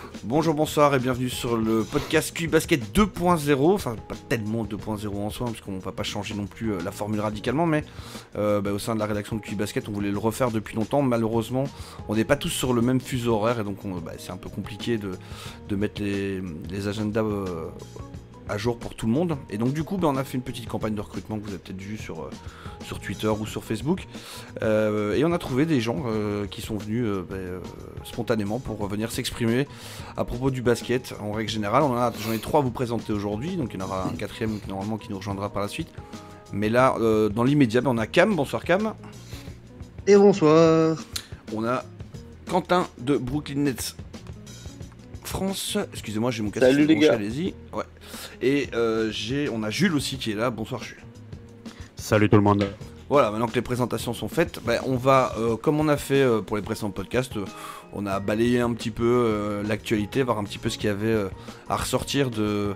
Bonjour, bonsoir et bienvenue sur le podcast QI Basket 2.0. Enfin, pas tellement 2.0 en soi, parce qu'on va pas changer non plus la formule radicalement, mais au sein de la rédaction de QI Basket, on voulait le refaire depuis longtemps. Malheureusement, on n'est pas tous sur le même fuseau horaire et donc c'est un peu compliqué de mettre les agendas à jour pour tout le monde. Et donc du coup, on a fait une petite campagne de recrutement que vous avez peut-être vu sur Twitter ou sur Facebook. Et on a trouvé des gens qui sont venus spontanément pour venir s'exprimer à propos du basket en règle générale. J'en ai 3 à vous présenter aujourd'hui, donc il y en aura un quatrième normalement qui nous rejoindra par la suite. Mais là, dans l'immédiat, on a Cam. Bonsoir Cam. Et bonsoir. On a Quentin de Brooklyn Nets France. Excusez-moi, j'ai mon casque. Salut les gars. Allez-y. Ouais. Et on a Jules aussi qui est là. Bonsoir Jules. Salut tout le monde. Voilà, maintenant que les présentations sont faites, on va, comme on a fait pour les précédents podcasts, on a balayé un petit peu l'actualité, voir un petit peu ce qu'il y avait à ressortir de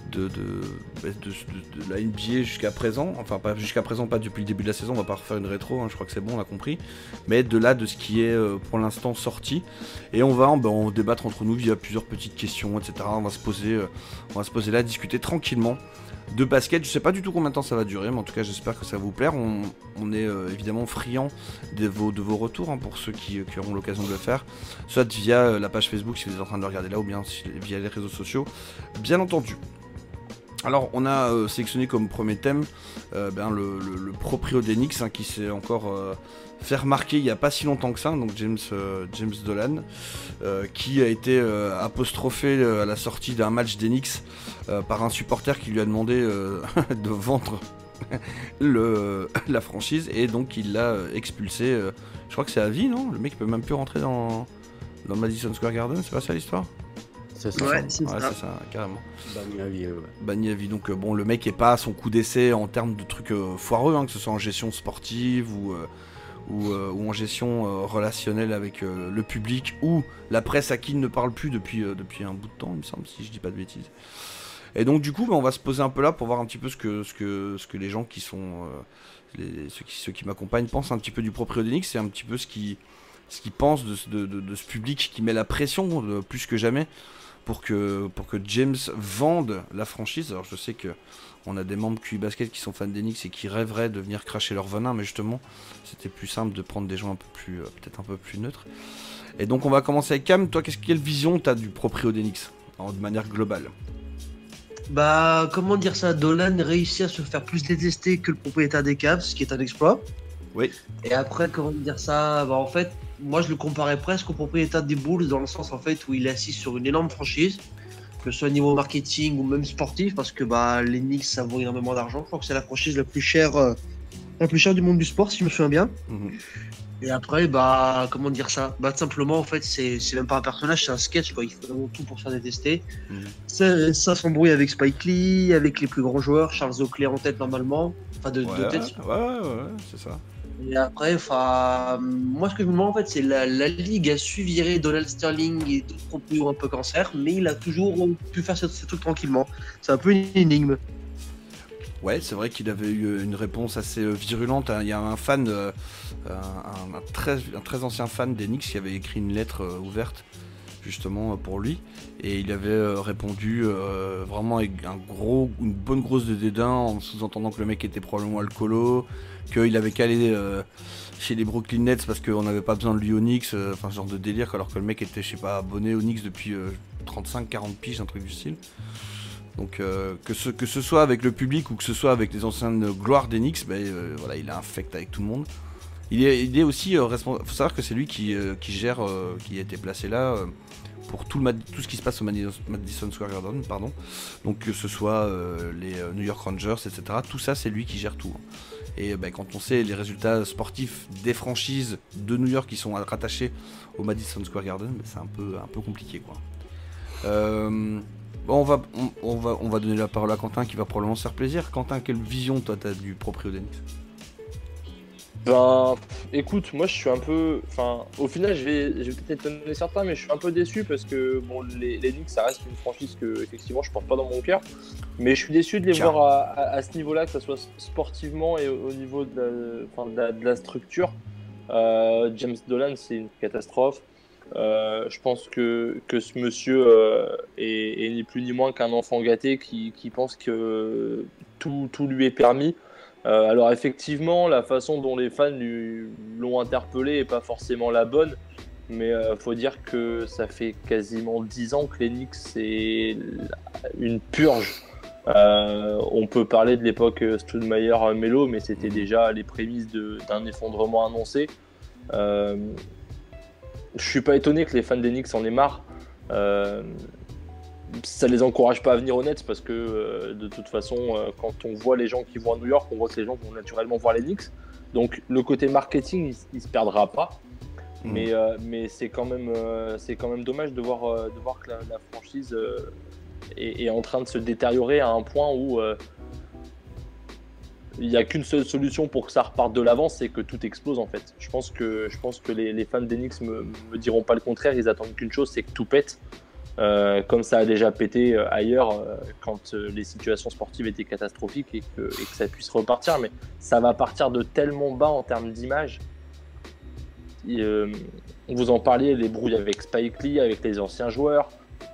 la NBA jusqu'à présent. Enfin, pas jusqu'à présent, pas depuis le début de la saison, on va pas refaire une rétro, hein, je crois que c'est bon, on a compris. Mais de ce qui est pour l'instant sorti. Et on va en débattre entre nous via plusieurs petites questions, etc. On va se poser là, discuter tranquillement de basket. Je sais pas du tout combien de temps ça va durer, mais en tout cas j'espère que ça va vous plaire. On est évidemment friand de vos retours, hein, pour ceux qui auront l'occasion de le faire, soit via la page Facebook si vous êtes en train de le regarder là, ou bien via les réseaux sociaux, bien entendu. Alors on a sélectionné comme premier thème le proprio d'Enix, hein, qui s'est encore fait remarquer il n'y a pas si longtemps que ça, donc James Dolan, qui a été apostrophé à la sortie d'un match d'Enix par un supporter qui lui a demandé de vendre la franchise, et donc il l'a expulsé. Je crois que c'est à vie, non? Le mec peut même plus rentrer dans Madison Square Garden, c'est pas ça l'histoire? C'est ça. Ouais, c'est ça. C'est ça, carrément. Banni à vie, ouais. Banni à vie. Donc le mec est pas à son coup d'essai en termes de trucs foireux, hein, que ce soit en gestion sportive ou en gestion relationnelle avec le public ou la presse à qui il ne parle plus depuis un bout de temps, il me semble, si je dis pas de bêtises. Et donc du coup, on va se poser un peu là pour voir un petit peu ce que les gens qui sont ceux qui m'accompagnent pensent un petit peu du proprio d'Enix, c'est un petit peu ce qu'ils pensent de ce public qui met la pression plus que jamais pour que James vende la franchise. Alors je sais que on a des membres QI Basket qui sont fans d'Enix et qui rêveraient de venir cracher leur venin, mais justement c'était plus simple de prendre des gens un peu plus peut-être un peu plus neutres. Et donc on va commencer avec Cam. Toi, quelle vision t'as du proprio d'Enix de manière globale? Comment dire ça, Dolan réussit à se faire plus détester que le propriétaire des Cavs, ce qui est un exploit. Oui. Et après, comment dire ça, en fait, moi je le comparais presque au propriétaire des Bulls, dans le sens en fait où il est assis sur une énorme franchise, que ce soit au niveau marketing ou même sportif, parce que les Knicks ça vaut énormément d'argent. Je crois que c'est la franchise la plus chère du monde du sport, si je me souviens bien. Mm-hmm. Et après, comment dire ça, tout simplement, en fait, c'est même pas un personnage, c'est un sketch, quoi. Il faut vraiment tout pour se faire détester. Ça s'embrouille avec Spike Lee, avec les plus grands joueurs, Charles Oakley en tête normalement, enfin de tête. Ouais, c'est ça. Et après, moi ce que je me demande en fait, c'est la ligue a su virer Donald Sterling et d'autres proprios un peu cancer, mais il a toujours pu faire ce truc tranquillement. C'est un peu une énigme. Ouais, c'est vrai qu'il avait eu une réponse assez virulente. Il y a un fan, un très ancien fan d'Enix qui avait écrit une lettre ouverte justement pour lui, et il avait répondu vraiment avec une bonne grosse de dédain, en sous-entendant que le mec était probablement alcoolo, qu'il avait calé chez les Brooklyn Nets parce qu'on n'avait pas besoin de lui au Knicks, enfin ce genre de délire, alors que le mec était, je sais pas, abonné au Knicks depuis 35-40 piges, un truc du style. Donc que ce soit avec le public ou que ce soit avec les anciennes gloires des Knicks, voilà, il a un affect avec tout le monde. Il est aussi responsable. Faut savoir que c'est lui qui gère, qui a été placé là pour tout ce qui se passe au Madison Square Garden, pardon. Donc que ce soit les New York Rangers, etc. Tout ça, c'est lui qui gère tout. Et quand on sait les résultats sportifs des franchises de New York qui sont rattachées au Madison Square Garden, c'est un peu compliqué, quoi. On va donner la parole à Quentin qui va probablement se faire plaisir. Quentin, quelle vision toi t'as du proprio d'Enix? Écoute, moi je suis un peu... au final je vais peut-être étonner certains, mais je suis un peu déçu parce que les Knicks ça reste une franchise que effectivement je porte pas dans mon cœur. Mais je suis déçu de les voir à ce niveau-là, que ce soit sportivement et au niveau de la structure. James Dolan, c'est une catastrophe. Je pense que ce monsieur est ni plus ni moins qu'un enfant gâté qui pense que tout lui est permis. Alors effectivement, la façon dont les fans l'ont interpellé n'est pas forcément la bonne, mais faut dire que ça fait quasiment 10 ans que les Knicks c'est une purge. On peut parler de l'époque Stoudemire-Melo, mais c'était déjà les prémices d'un effondrement annoncé. Je suis pas étonné que les fans des Knicks en aient marre. Ça les encourage pas à venir au Nets parce que de toute façon, quand on voit les gens qui vont à New York, on voit que les gens vont naturellement voir les Knicks. Donc le côté marketing, il se perdra pas. Mais c'est quand même dommage de voir que la franchise est en train de se détériorer à un point où il n'y a qu'une seule solution pour que ça reparte de l'avant, c'est que tout explose en fait. Je pense que les fans des Knicks me diront pas le contraire, ils attendent qu'une chose, c'est que tout pète. Comme ça a déjà pété ailleurs quand les situations sportives étaient catastrophiques et que ça puisse repartir, mais ça va partir de tellement bas en termes d'image. Vous en parliez, les brouilles avec Spike Lee, avec les anciens joueurs.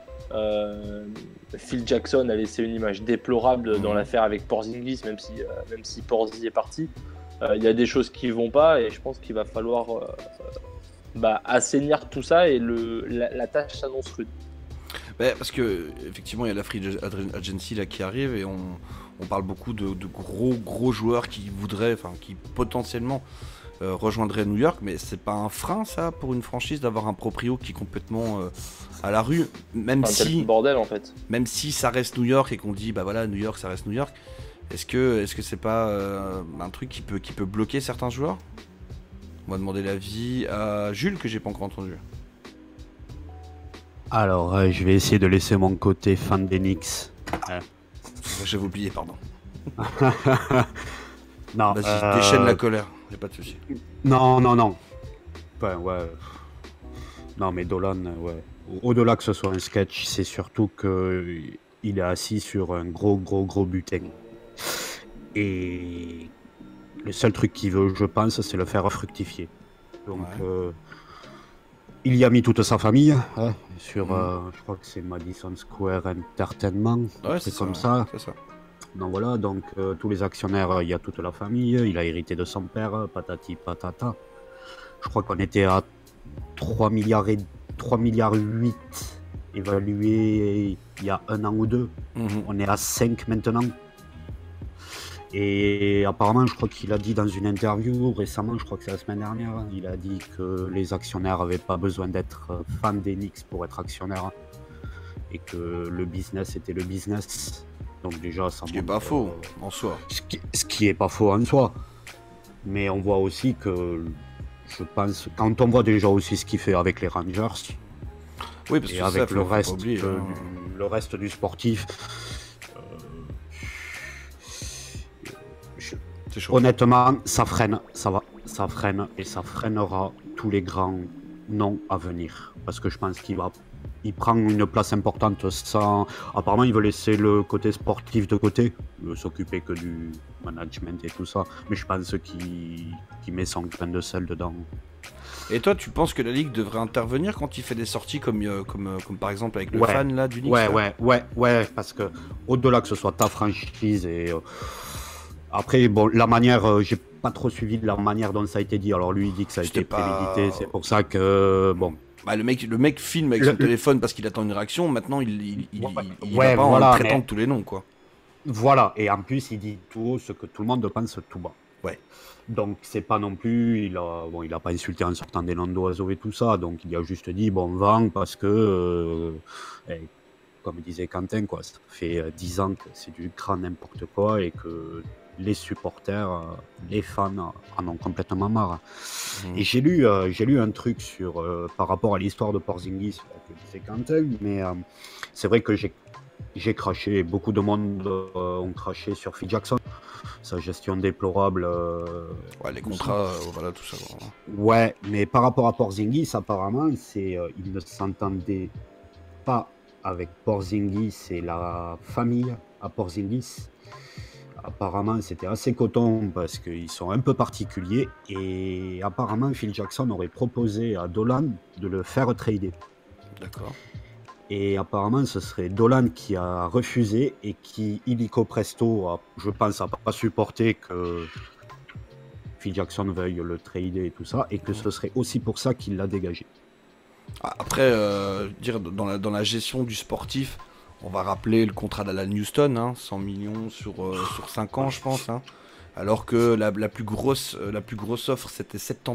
Phil Jackson a laissé une image déplorable dans l'affaire avec Porzingis, même si Porzingis est parti. Il y a des choses qui vont pas et je pense qu'il va falloir assainir tout ça et la tâche s'annonce rude. Parce que effectivement il y a la free agency là qui arrive et on parle beaucoup de gros joueurs qui voudraient, enfin qui potentiellement rejoindraient New York, mais c'est pas un frein ça pour une franchise d'avoir un proprio qui est complètement à la rue, même si bordel en fait. Même si ça reste New York et qu'on dit bah voilà New York ça reste New York, est-ce que c'est pas un truc qui peut bloquer certains joueurs? On va demander l'avis à Jules que j'ai pas encore entendu. Alors, je vais essayer de laisser mon côté fan des Knicks. J'avais oublié, pardon. Non, vas-y, déchaîne la colère, y'a pas de souci. Non. Ouais. Non, mais Dolan, ouais. Au-delà que ce soit un sketch, c'est surtout qu'il est assis sur un gros butin. Et le seul truc qu'il veut, je pense, c'est le faire fructifier. Donc, il y a mis toute sa famille sur, je crois que c'est Madison Square Entertainment, c'est comme ça. C'est ça. Donc voilà, tous les actionnaires, il y a toute la famille, il a hérité de son père, patati patata. Je crois qu'on était à 3 milliards 8 évalués il y a 1 an ou 2. On est à 5 maintenant. Et apparemment, je crois qu'il a dit dans une interview récemment, je crois que c'est la semaine dernière, il a dit que les actionnaires n'avaient pas besoin d'être fans des Knicks pour être actionnaires et que le business était le business. Donc déjà, ça ce qui n'est pas faux en soi. Ce qui n'est pas faux en soi. Mais on voit aussi que, je pense, quand on voit déjà aussi ce qu'il fait avec les Rangers, oui, parce et que avec ça, le reste, oublier, le reste du sportif, honnêtement, ça freine et ça freinera tous les grands noms à venir. Parce que je pense qu'il prend une place importante sans... Apparemment, il veut laisser le côté sportif de côté, il veut s'occuper que du management et tout ça. Mais je pense qu'il met son grain de sel dedans. Et toi, tu penses que la Ligue devrait intervenir quand il fait des sorties comme par exemple avec le fan là du Knicks? Ouais, parce que au-delà que ce soit ta franchise et... Après, bon, la manière, j'ai pas trop suivi de la manière dont ça a été dit. Alors lui, il dit que ça a été prémédité, c'est pour ça que, bon... le mec filme avec son téléphone parce qu'il attend une réaction, maintenant il va pas en traitant tous les noms, quoi. Voilà, et en plus, il dit tout haut ce que tout le monde pense tout bas. Ouais. Donc, c'est pas non plus... Il a pas insulté en sortant des noms d'oiseaux et tout ça, donc il a juste dit, bon, vend parce que... comme disait Quentin, quoi, ça fait 10 ans que c'est du grand n'importe quoi et que... les supporters, les fans en ont complètement marre. Et j'ai lu un truc par rapport à l'histoire de Porzingis, que disait Quentin, mais c'est vrai que j'ai craché, beaucoup de monde ont craché sur Phil Jackson, sa gestion déplorable. Les contrats, voilà, tout ça. Ouais, mais par rapport à Porzingis, apparemment, il ne s'entendait pas avec Porzingis et la famille à Porzingis. apparemment, c'était assez coton parce qu'ils sont un peu particuliers. Et apparemment, Phil Jackson aurait proposé à Dolan de le faire trader. D'accord. Et apparemment, ce serait Dolan qui a refusé et qui, illico presto, je pense, a pas supporté que Phil Jackson veuille le trader et tout ça, et que ce serait aussi pour ça qu'il l'a dégagé. Après, dire dans la gestion du sportif, on va rappeler le contrat d'Alan Houston, hein, 100 millions sur 5 ans, je pense. Hein, alors que la plus grosse offre, c'était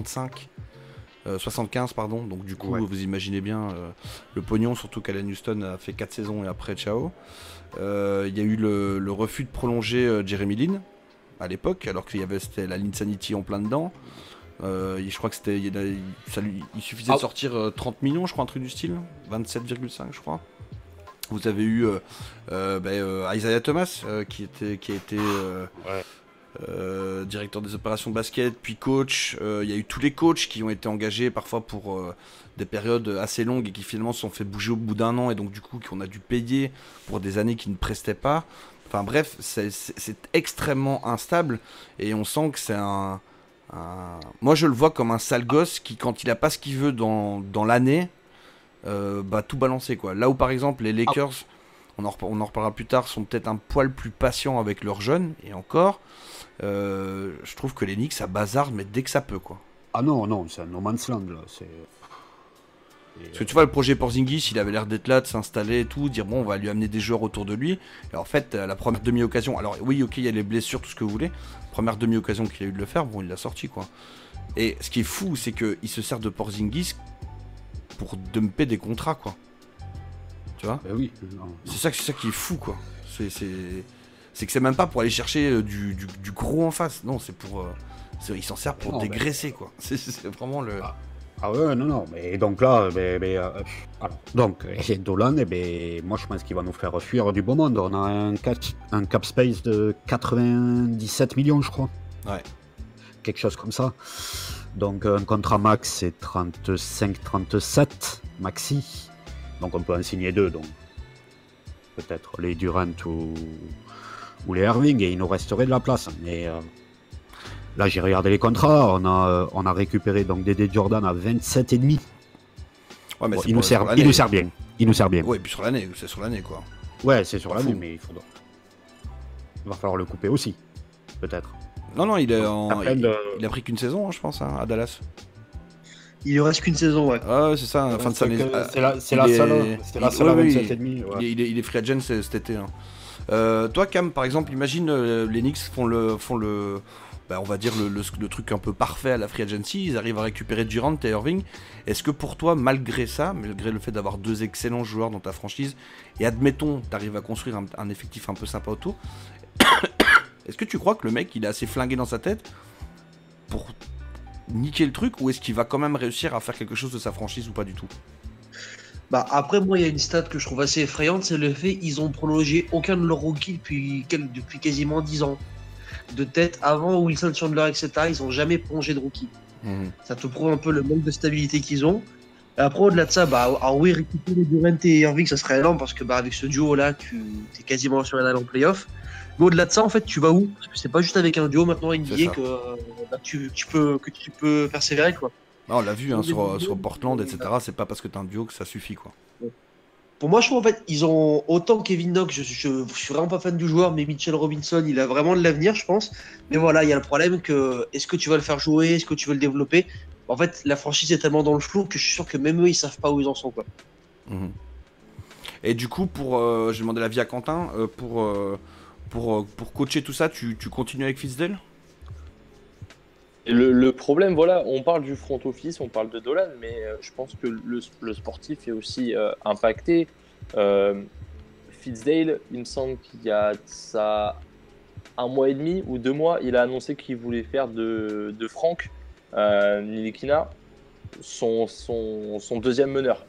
75, pardon. Donc du coup, Ouais. vous imaginez bien le pognon, surtout qu'Alan Houston a fait 4 saisons et après, ciao. Il y a eu le refus de prolonger Jeremy Lin à l'époque, alors c'était la Linsanity en plein dedans. Je crois que il suffisait de sortir 30 millions, je crois, un truc du style, 27,5 je crois. Vous avez eu Isaiah Thomas qui a été directeur des opérations de basket, puis coach. Il y a eu tous les coachs qui ont été engagés parfois pour des périodes assez longues et qui finalement se sont fait bouger au bout d'un an et donc du coup qu'on a dû payer pour des années qui ne prestaient pas. Enfin bref, c'est extrêmement instable et on sent que c'est moi je le vois comme un sale gosse qui, quand il a pas ce qu'il veut dans l'année, tout balancer quoi. Là où par exemple les Lakers, on en reparlera plus tard, sont peut-être un poil plus patients avec leurs jeunes, et encore, je trouve que les Knicks ça bazarde mais dès que ça peut quoi. Ah non, c'est un no man's land là. Parce que tu vois, le projet Porzingis, il avait l'air d'être là, de s'installer et tout, dire bon, on va lui amener des joueurs autour de lui. Et en fait, la première demi-occasion, alors oui, ok, il y a les blessures, tout ce que vous voulez. Première demi-occasion qu'il a eu de le faire, bon, il l'a sorti quoi. Et ce qui est fou, c'est qu'il se sert de Porzingis pour dumper des contrats quoi. Tu vois ? Ben oui. C'est ça qui est fou quoi. C'est que c'est même pas pour aller chercher du gros en face. Non, c'est pour. Il s'en sert pour dégraisser quoi. C'est vraiment le. Ah ouais, non, mais donc là, alors, donc, Dolan, moi je pense qu'il va nous faire fuir du beau monde. On a un cap space de 97 millions, je crois. Ouais. Quelque chose comme ça. Donc un contrat max, c'est 35-37 maxi. Donc on peut en signer 2, donc peut-être les Durant ou les Irving, et il nous resterait de la place. Mais là, j'ai regardé les contrats, on a récupéré donc Dédé Jordan à 27,5. Ouais, mais bon, il nous sert bien. Ouais, et puis sur l'année, c'est sur l'année quoi. Ouais, c'est sur l'année, mais il va falloir le couper aussi, peut-être. Non, il a pris qu'une saison, hein, je pense, hein, à Dallas. Il lui reste qu'une saison, ouais. Ah ouais, c'est ça, fin de année. C'est la seule à 27,5. Ouais. Il est free agent cet été. Hein. Toi, Cam, par exemple, imagine les Knicks font le on va dire le truc un peu parfait à la free agency, ils arrivent à récupérer Durant et Irving. Est-ce que pour toi, malgré ça, malgré le fait d'avoir 2 excellents joueurs dans ta franchise, et admettons, tu arrives à construire un effectif un peu sympa autour, est-ce que tu crois que le mec, il est assez flingué dans sa tête pour niquer le truc, ou est-ce qu'il va quand même réussir à faire quelque chose de sa franchise ou pas du tout ? Après, moi, il y a une stat que je trouve assez effrayante, c'est le fait qu'ils ont prolongé aucun de leurs rookies depuis quasiment 10 ans. De tête, avant Wilson Chandler, etc., ils n'ont jamais prolongé de rookie. Ça te prouve un peu le manque de stabilité qu'ils ont. Et après, au-delà de ça, oui, récupérer Durant et Irving, ça serait énorme parce que avec ce duo-là, tu es quasiment assuré d'aller en playoff. Mais au-delà de ça, en fait, tu vas où ? Parce que c'est pas juste avec un duo maintenant NBA que tu peux persévérer, quoi. Non, on l'a vu hein, sur Portland, etc. C'est pas parce que t'as un duo que ça suffit, quoi. Pour moi, je trouve en fait, ils ont autant Kevin Knox, je suis vraiment pas fan du joueur, mais Mitchell Robinson, il a vraiment de l'avenir, je pense. Mais voilà, il y a le problème que est-ce que tu vas le faire jouer, est-ce que tu veux le développer ? En fait, la franchise est tellement dans le flou que je suis sûr que même eux, ils savent pas où ils en sont, quoi. Et du coup, j'ai demandé l'avis à Quentin, pour coacher tout ça, tu continues avec Fizdale ? Et le problème, voilà, on parle du front office, on parle de Dolan, mais je pense que le sportif est aussi impacté. Fizdale, il me semble qu'il y a ça 1 mois et demi ou 2 mois, il a annoncé qu'il voulait faire de Frank Ntilikina son deuxième meneur.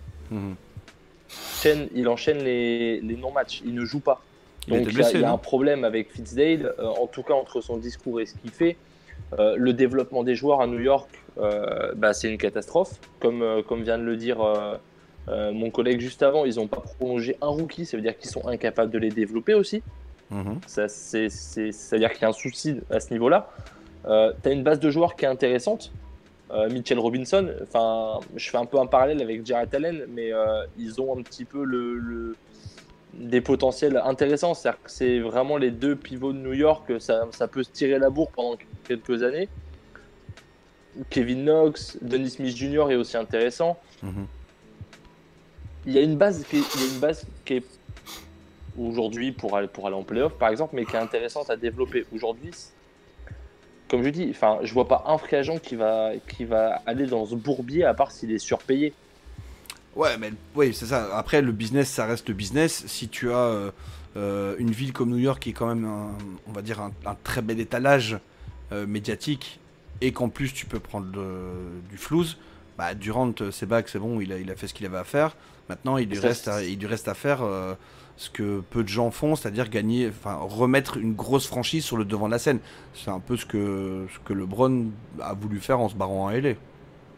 Il enchaîne les non-matchs, il ne joue pas. Donc il y a un problème avec Fizdale, en tout cas entre son discours et ce qu'il fait. Le développement des joueurs à New York, c'est une catastrophe. Comme vient de le dire mon collègue juste avant, ils n'ont pas prolongé un rookie, ça veut dire qu'ils sont incapables de les développer aussi. C'est-à-dire qu'il y a un souci à ce niveau-là. Tu as une base de joueurs qui est intéressante. Mitchell Robinson, je fais un peu un parallèle avec Jarrett Allen, mais ils ont un petit peu des potentiels intéressants. C'est-à-dire que c'est vraiment les deux pivots de New York, ça peut se tirer la bourre pendant quelques années. Kevin Knox, Dennis Smith Jr. est aussi intéressant. Il y a une base qui est aujourd'hui pour aller en playoff, par exemple, mais qui est intéressante à développer. Aujourd'hui, comme je dis, je vois pas un free agent qui va aller dans ce bourbier à part s'il est surpayé. Ouais, mais oui, c'est ça. Après, le business, ça reste le business. Si tu as une ville comme New York qui est quand même, on va dire, un très bel étalage médiatique, et qu'en plus tu peux prendre du flouze, bah Durant, c'est back, c'est bon, il a fait ce qu'il avait à faire. Maintenant, il lui reste à faire ce que peu de gens font, c'est-à-dire remettre une grosse franchise sur le devant de la scène. C'est un peu ce que LeBron a voulu faire en se barrant à LA. Je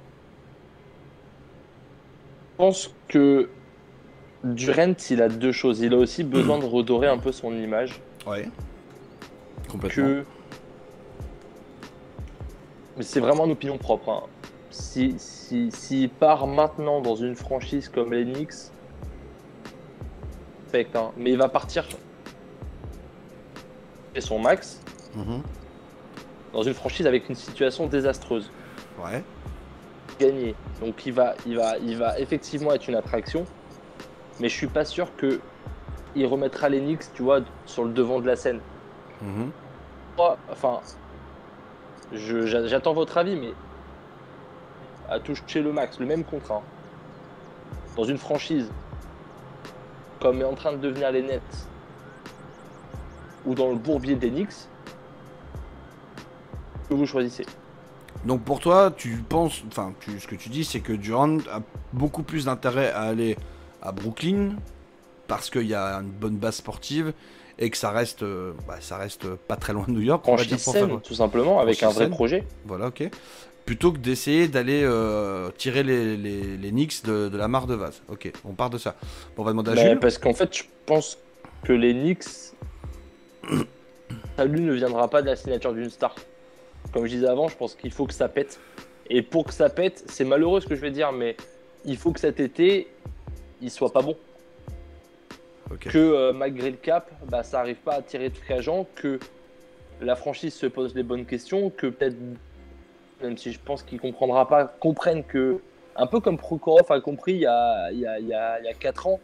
pense que Durant, il a deux choses. Il a aussi besoin de redorer un peu son image. Ouais, complètement. Mais c'est vraiment une opinion propre. Hein. S'il part maintenant dans une franchise comme les Knicks, hein, mais il va partir et son max dans une franchise avec une situation désastreuse. Ouais. Gagner. Donc il va effectivement être une attraction, mais je suis pas sûr que il remettra les Knicks, tu vois, sur le devant de la scène. J'attends votre avis, mais à toucher le max, le même contrat, dans une franchise comme est en train de devenir les Nets ou dans le bourbier des Knicks, que vous choisissez. Donc pour toi, ce que tu dis, c'est que Durant a beaucoup plus d'intérêt à aller à Brooklyn parce qu'il y a une bonne base sportive et que ça reste pas très loin de New York. Franchise saine, tout simplement, avec un vrai projet. Voilà, ok. Plutôt que d'essayer d'aller tirer les Knicks de la mare de vase. Ok, on part de ça. Bon, on va demander à Jules. Parce qu'en fait, je pense que les Knicks, salut ne viendra pas de la signature d'une star. Comme je disais avant, je pense qu'il faut que ça pète. Et pour que ça pète, c'est malheureux ce que je vais dire, mais il faut que cet été, il soit pas bon. Okay. Que malgré le cap, ça n'arrive pas à tirer de free agent, que la franchise se pose les bonnes questions, que peut-être, même si je pense qu'il comprennent que, un peu comme Prokhorov a compris il y a 4 ans,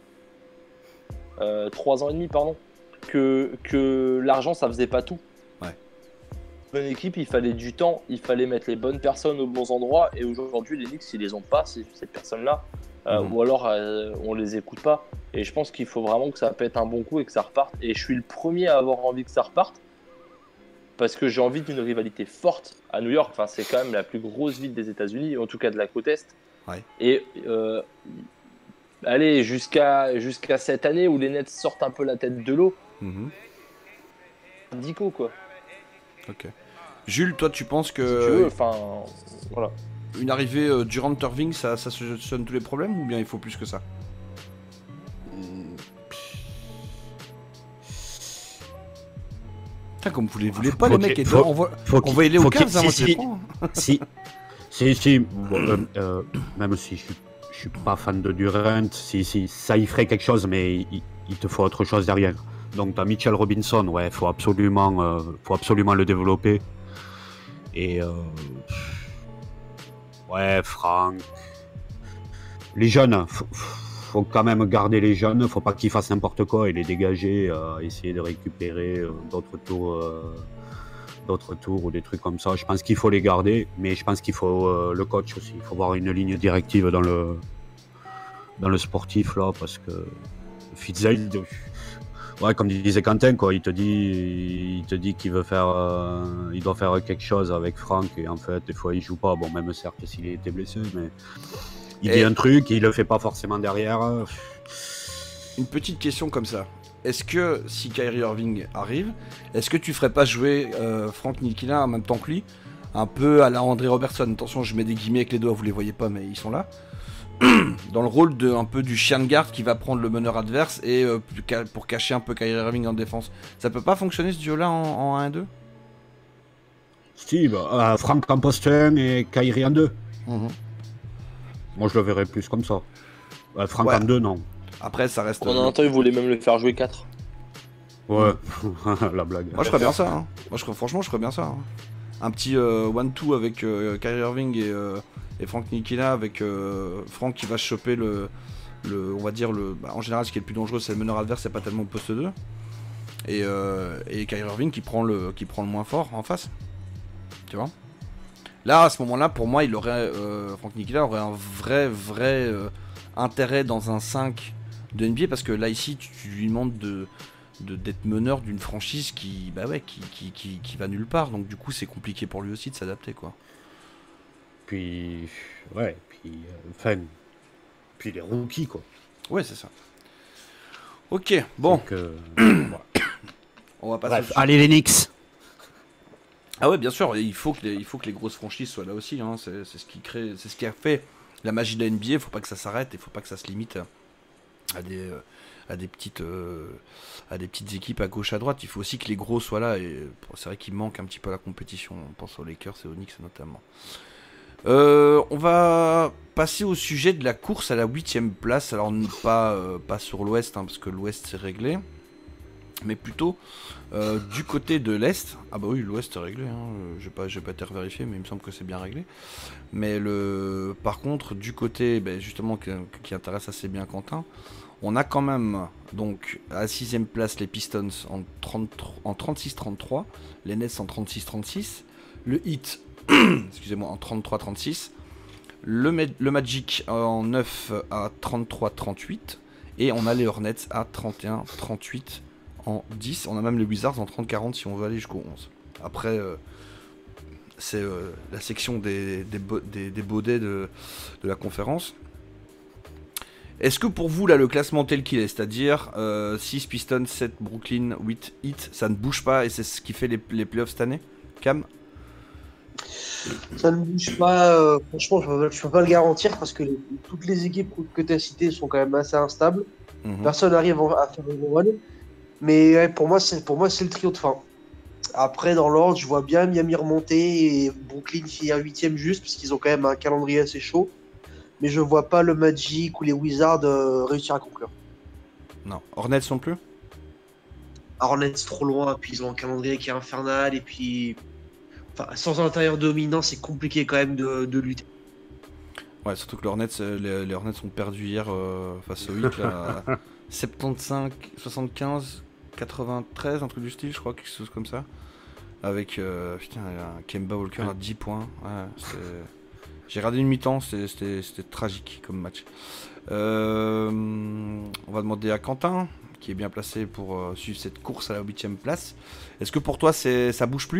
3 ans et demi, pardon, que l'argent ça faisait pas tout. Ouais. Bonne équipe, il fallait du temps, il fallait mettre les bonnes personnes aux bons endroits, et aujourd'hui les Knicks ils les ont pas, ces personnes-là. Ou alors on les écoute pas, et je pense qu'il faut vraiment que ça pète un bon coup et que ça reparte, et je suis le premier à avoir envie que ça reparte parce que j'ai envie d'une rivalité forte à New York. Enfin, c'est quand même la plus grosse ville des États-Unis, en tout cas de la côte Est. Ouais. Et allez, jusqu'à cette année où les Nets sortent un peu la tête de l'eau, Dico quoi. Ok. Jules, toi tu penses que si tu veux, voilà. Une arrivée Durant-Irving, ça solutionne tous les problèmes ou bien il faut plus que ça? Putain, comme vous voulez pas les mecs, envoyez-les aux Cavs, moi je les prends. Si. Bon, même si je suis pas fan de Durant, si ça y ferait quelque chose, mais il te faut autre chose derrière. Donc t'as Mitchell Robinson, ouais, faut absolument le développer. Et ouais, Frank. Les jeunes, faut quand même garder les jeunes, faut pas qu'ils fassent n'importe quoi et les dégager, essayer de récupérer d'autres tours ou des trucs comme ça. Je pense qu'il faut les garder, mais je pense qu'il faut le coach aussi. Il faut avoir une ligne directive dans le sportif là, parce que Fitzgerald, ouais, comme disait Quentin, quoi, il te dit qu'il veut il doit faire quelque chose avec Frank, et en fait des fois il joue pas. Bon, même certes s'il était blessé, mais il dit un truc et il le fait pas forcément derrière. Une petite question comme ça. Est-ce que si Kyrie Irving arrive, est-ce que tu ferais pas jouer Frank Ntilikina en même temps que lui, un peu à la André Robertson? Attention, je mets des guillemets avec les doigts, vous les voyez pas, mais ils sont là. dans le rôle de un peu du chien de garde qui va prendre le meneur adverse et pour cacher un peu Kyrie Irving en défense. Ça peut pas fonctionner ce duo-là en 1-2 ? Si, Franck en poste 1 et Kyrie en 2. Mhm. Moi, je le verrais plus comme ça. Franck Ouais. en 2, non. Après, ça reste. Pendant un temps, ils voulaient même le faire jouer 4. Ouais, la blague. Moi, je ferais bien ça. Hein. Franchement, je ferais bien ça. Hein. Un petit 1-2 avec Kyrie Irving et Frank Ntilikina avec Franck qui va choper on va dire en général, ce qui est le plus dangereux, c'est le meneur adverse, c'est pas tellement le poste 2. Et Kyrie Irving qui prend le moins fort en face. Tu vois ? Là, à ce moment-là, pour moi, Frank Ntilikina aurait un vrai intérêt dans un 5 de NBA parce que là, ici, tu lui demandes d'être meneur d'une franchise qui va nulle part. Donc, du coup, c'est compliqué pour lui aussi de s'adapter, quoi. Puis les rookies, quoi. Ouais, c'est ça. Ok, bon. Donc, On va passer. bref, allez les Knicks. Ah ouais, bien sûr, il faut que les grosses franchises soient là aussi. Hein. C'est ce qui a fait la magie de la NBA. Il faut pas que ça s'arrête, il faut pas que ça se limite à des petites équipes à gauche à droite. Il faut aussi que les gros soient là. Et c'est vrai qu'il manque un petit peu la compétition. On pense aux Lakers et aux Knicks notamment. On va passer au sujet de la course à la 8ème place. Alors pas sur l'Ouest, hein, parce que l'Ouest c'est réglé. Mais plutôt du côté de l'Est. Ah bah oui, l'Ouest est réglé, hein. J'ai pas été revérifié, mais il me semble que c'est bien réglé. Mais par contre, du côté justement qui intéresse assez bien Quentin, on a quand même donc à la 6ème place les Pistons en 36-33, les Nets en 36-36, le Heat excusez-moi, en 33-36, le Magic en 9 à 33-38, et on a les Hornets à 31-38 en 10. On a même les Wizards en 30-40 si on veut aller jusqu'au 11. Après, c'est la section des baudets de la conférence. Est-ce que pour vous, là, le classement tel qu'il est, c'est-à-dire 6 Pistons, 7 Brooklyn, 8 Heat, ça ne bouge pas et c'est ce qui fait les playoffs cette année ? Cam ? Ça ne bouge pas, franchement, je peux pas le garantir parce que toutes les équipes que tu as citées sont quand même assez instables. Personne n'arrive à faire un gros run. Mais ouais, pour moi, c'est le trio de fin. Après, dans l'ordre, je vois bien Miami remonter et Brooklyn finir 8ème juste parce qu'ils ont quand même un calendrier assez chaud. Mais je vois pas le Magic ou les Wizards réussir à conclure. Non. Hornets non plus ? Hornets trop loin, puis ils ont un calendrier qui est infernal et puis... Enfin, sans un intérieur dominant, c'est compliqué quand même de lutter. Ouais, surtout que les Hornets ont perdu hier face au Heat, là, 75, 75, 93, un truc du style, je crois, quelque chose comme ça. Avec un Kemba Walker à 10 points. Ouais, j'ai regardé une mi-temps, c'était tragique comme match. On va demander à Quentin, qui est bien placé pour suivre cette course à la 8ème place. Est-ce que pour toi, ça bouge plus ?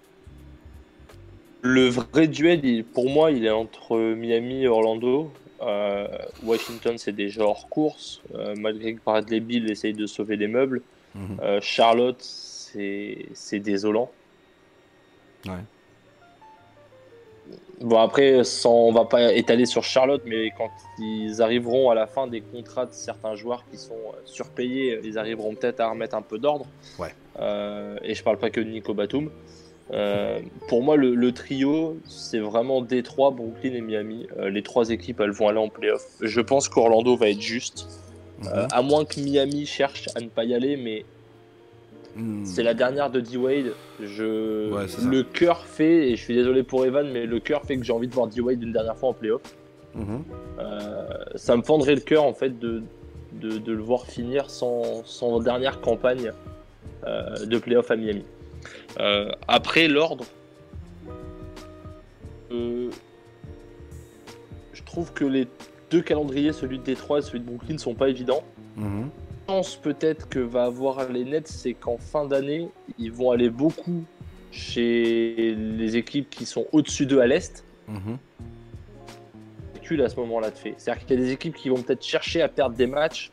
Le vrai duel, pour moi, il est entre Miami et Orlando. Washington, c'est déjà hors course. Malgré que Bradley Beal essaye de sauver les meubles. Charlotte, c'est désolant. Ouais. Bon, après, on va pas étaler sur Charlotte, mais quand ils arriveront à la fin des contrats de certains joueurs qui sont surpayés, ils arriveront peut-être à remettre un peu d'ordre. Ouais. Et je parle pas que de Nico Batum. Pour moi, le trio, c'est vraiment Détroit, Brooklyn et Miami. Les trois équipes, elles vont aller en play-off. Je pense qu'Orlando va être juste. À moins que Miami cherche à ne pas y aller, mais c'est la dernière de D-Wade. Le cœur fait, et je suis désolé pour Evan, mais le cœur fait que j'ai envie de voir D-Wade une dernière fois en play-off. Ça me fendrait le cœur en fait de le voir finir sans dernière campagne de play-off à Miami. Après l'ordre, je trouve que les deux calendriers, celui de Détroit et celui de Brooklyn, sont pas évidents. La chance peut-être que va avoir les Nets, c'est qu'en fin d'année, ils vont aller beaucoup chez les équipes qui sont au-dessus d'eux à l'Est. À ce moment-là de fait. C'est-à-dire qu'il y a des équipes qui vont peut-être chercher à perdre des matchs.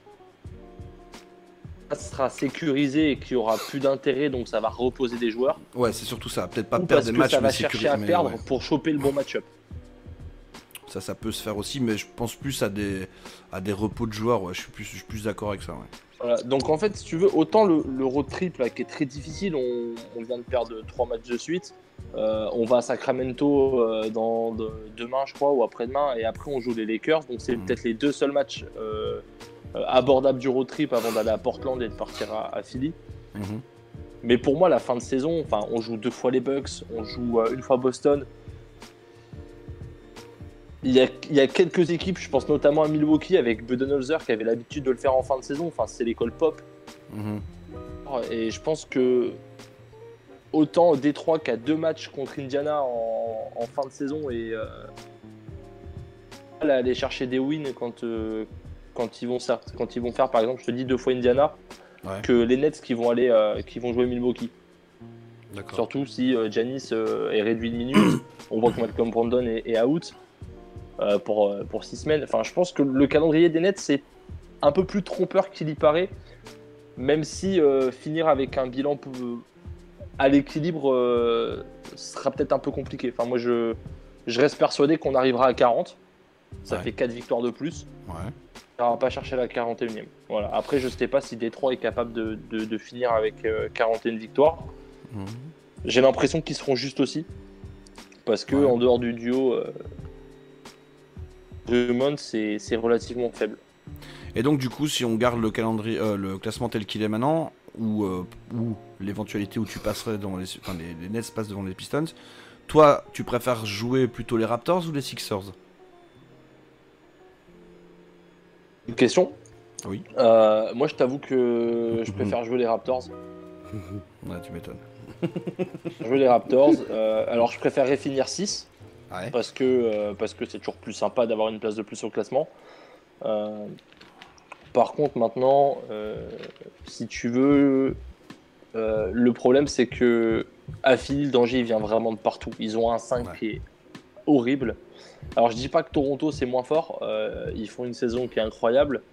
Ça sera sécurisé et qu'il n'y aura plus d'intérêt, donc ça va reposer des joueurs. Ouais, c'est surtout ça. Peut-être pas perdre des matchs, ça va mais chercher à perdre pour choper le bon match-up. Ça peut se faire aussi, mais je pense plus à des repos de joueurs. Ouais, je suis plus d'accord avec ça. Ouais. Voilà. Donc en fait, si tu veux, autant le road trip là, qui est très difficile, on vient de perdre 3 matchs de suite. On va à Sacramento demain, je crois, ou après-demain, et après on joue les Lakers. Donc c'est peut-être les 2 seuls matchs abordables du road trip avant d'aller à Portland et de partir à Philly. Mais pour moi, la fin de saison, on joue 2 fois les Bucks, on joue 1 fois Boston. Il y a quelques équipes, je pense notamment à Milwaukee avec Budenholzer qui avait l'habitude de le faire en fin de saison. C'est l'école pop. Et je pense que autant Détroit qui a 2 matchs contre Indiana en fin de saison et aller chercher des wins quand ils vont faire, par exemple, je te dis 2 fois Indiana, que les Nets qui vont jouer Milwaukee. D'accord. Surtout si Giannis est réduit de minutes. On voit que Malcolm Brogdon est out. Pour 6 semaines. Je pense que le calendrier des Nets c'est un peu plus trompeur qu'il y paraît, même si finir avec un bilan à l'équilibre sera peut-être un peu compliqué. Moi je reste persuadé qu'on arrivera à 40. Ça fait 4 victoires de plus. On va pas chercher la 41e. Voilà. Après je sais pas si Détroit est capable de finir avec 41 victoires. J'ai l'impression qu'ils seront juste aussi, parce que en dehors du duo Drummond, c'est relativement faible. Et donc du coup, si on garde le calendrier, le classement tel qu'il est maintenant, ou l'éventualité où tu passerais les Nets passent devant les Pistons, toi, tu préfères jouer plutôt les Raptors ou les Sixers? Une question? Oui. Moi, je t'avoue que je préfère jouer les Raptors. Ouais, tu m'étonnes. Jouer les Raptors. Alors, je préférerais finir 6. Parce que c'est toujours plus sympa d'avoir une place de plus au classement. Par contre, maintenant, si tu veux, le problème c'est que à Philly, le danger il vient vraiment de partout. Ils ont un 5 qui est horrible. Alors je dis pas que Toronto c'est moins fort, ils font une saison qui est incroyable.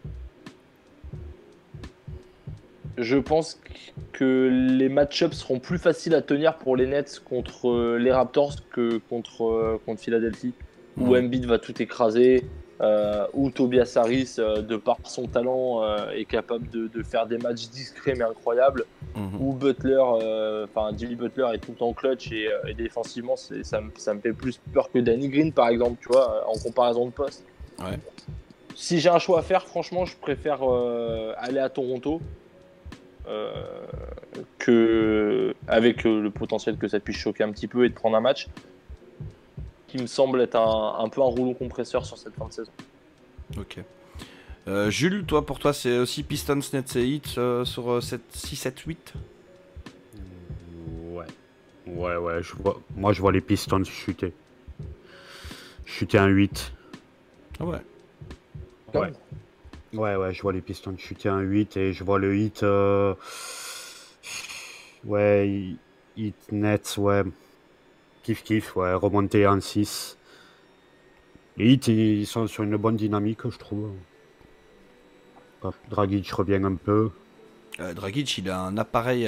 Je pense que les match-ups seront plus faciles à tenir pour les Nets contre les Raptors que contre Philadelphie, où Embiid va tout écraser, où Tobias Harris, de par son talent, est capable de faire des matchs discrets mais incroyables, où Jimmy Butler est tout le temps clutch et défensivement, ça me fait plus peur que Danny Green, par exemple, tu vois, en comparaison de poste. Si j'ai un choix à faire, franchement, je préfère aller à Toronto. Avec le potentiel que ça puisse choquer un petit peu et de prendre un match qui me semble être un peu un rouleau compresseur sur cette fin de saison. Ok. Jules, pour toi c'est aussi Pistons, Nets et Heat sur 6-7-8? Ouais, moi je vois les Pistons chuter un 8. Ah ouais. Ouais, je vois les Pistons chuter un 8 et je vois le Heat. Heat Nets, kiff, remonter en 6. Les Heat, ils sont sur une bonne dynamique, je trouve. Dragic revient un peu. Dragic, il a un appareil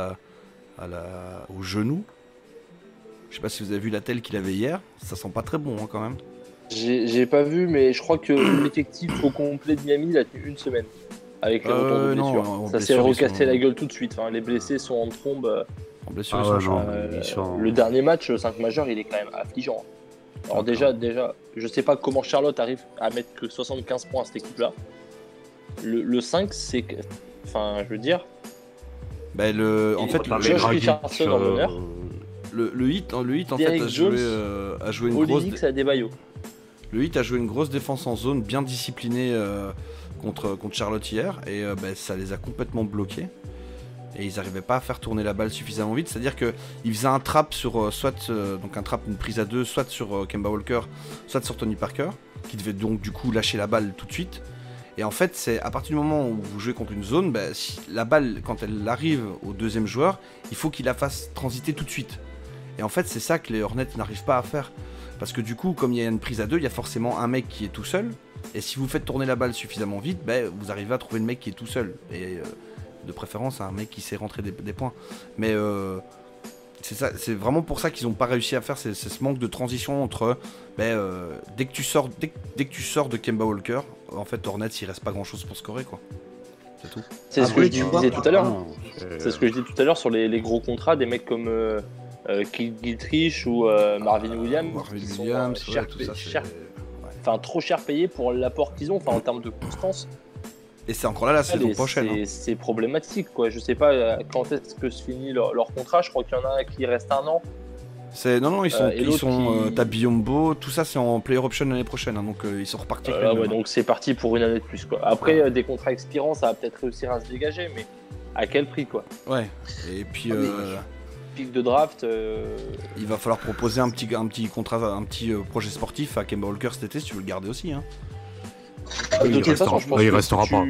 au genou. Je sais pas si vous avez vu la telle qu'il avait hier. Ça sent pas très bon quand même. J'ai pas vu, mais je crois que l'effectif au complet de Miami, il a tenu une semaine avec les retours de blessures. Ça s'est recassé la gueule tout de suite. Les blessés sont en trombe. En blessure, Le dernier match 5 majeur, il est quand même affligeant. Alors déjà, je sais pas comment Charlotte arrive à mettre que 75 points à cette équipe-là. Le 5, c'est... je veux dire... en fait, Josh Richardson en meneur. Le Heat en fait a joué une grosse... Le Heat a joué une grosse défense en zone, bien disciplinée contre Charlotte hier, et ça les a complètement bloqués. Et ils n'arrivaient pas à faire tourner la balle suffisamment vite, c'est-à-dire qu'ils faisaient un trap sur une prise à 2, soit sur Kemba Walker, soit sur Tony Parker, qui devait donc du coup lâcher la balle tout de suite. Et en fait, c'est à partir du moment où vous jouez contre une zone, si la balle, quand elle arrive au deuxième joueur, il faut qu'il la fasse transiter tout de suite. Et en fait, c'est ça que les Hornets n'arrivent pas à faire. Parce que du coup, comme il y a une prise à 2, il y a forcément un mec qui est tout seul. Et si vous faites tourner la balle suffisamment vite, vous arrivez à trouver le mec qui est tout seul. Et de préférence, un mec qui sait rentrer des points. Mais C'est ça, c'est vraiment pour ça qu'ils n'ont pas réussi à faire, c'est ce manque de transition entre dès que tu sors de Kemba Walker, en fait Hornets il reste pas grand chose pour scorer quoi. C'est tout. C'est ce que je disais tout à l'heure. Non, C'est ce que je disais tout à l'heure sur les gros contrats des mecs comme Gilchrist ou Marvin Williams. Marvin qui sont, Williams, cher, tout ça, cher, enfin trop cher payé pour l'apport qu'ils ont, enfin en termes de constance. Et c'est encore là la saison prochaine. Hein. C'est problématique quoi. Je sais pas quand est-ce que se finit leur contrat. Je crois qu'il y en a un qui reste 1 an. Non, ils sont t'as Biombo, tout ça c'est en player option l'année prochaine, hein, donc ils sont repartis. Ouais, donc c'est parti pour une année de plus quoi. Après des contrats expirants, ça va peut-être réussir à se dégager, mais à quel prix quoi? Ouais. Et puis pic de draft. Il va falloir proposer un petit contrat, un petit projet sportif à Kemba Walker cet été si tu veux le garder aussi. Hein. De toute façon, je pense que il restera pas.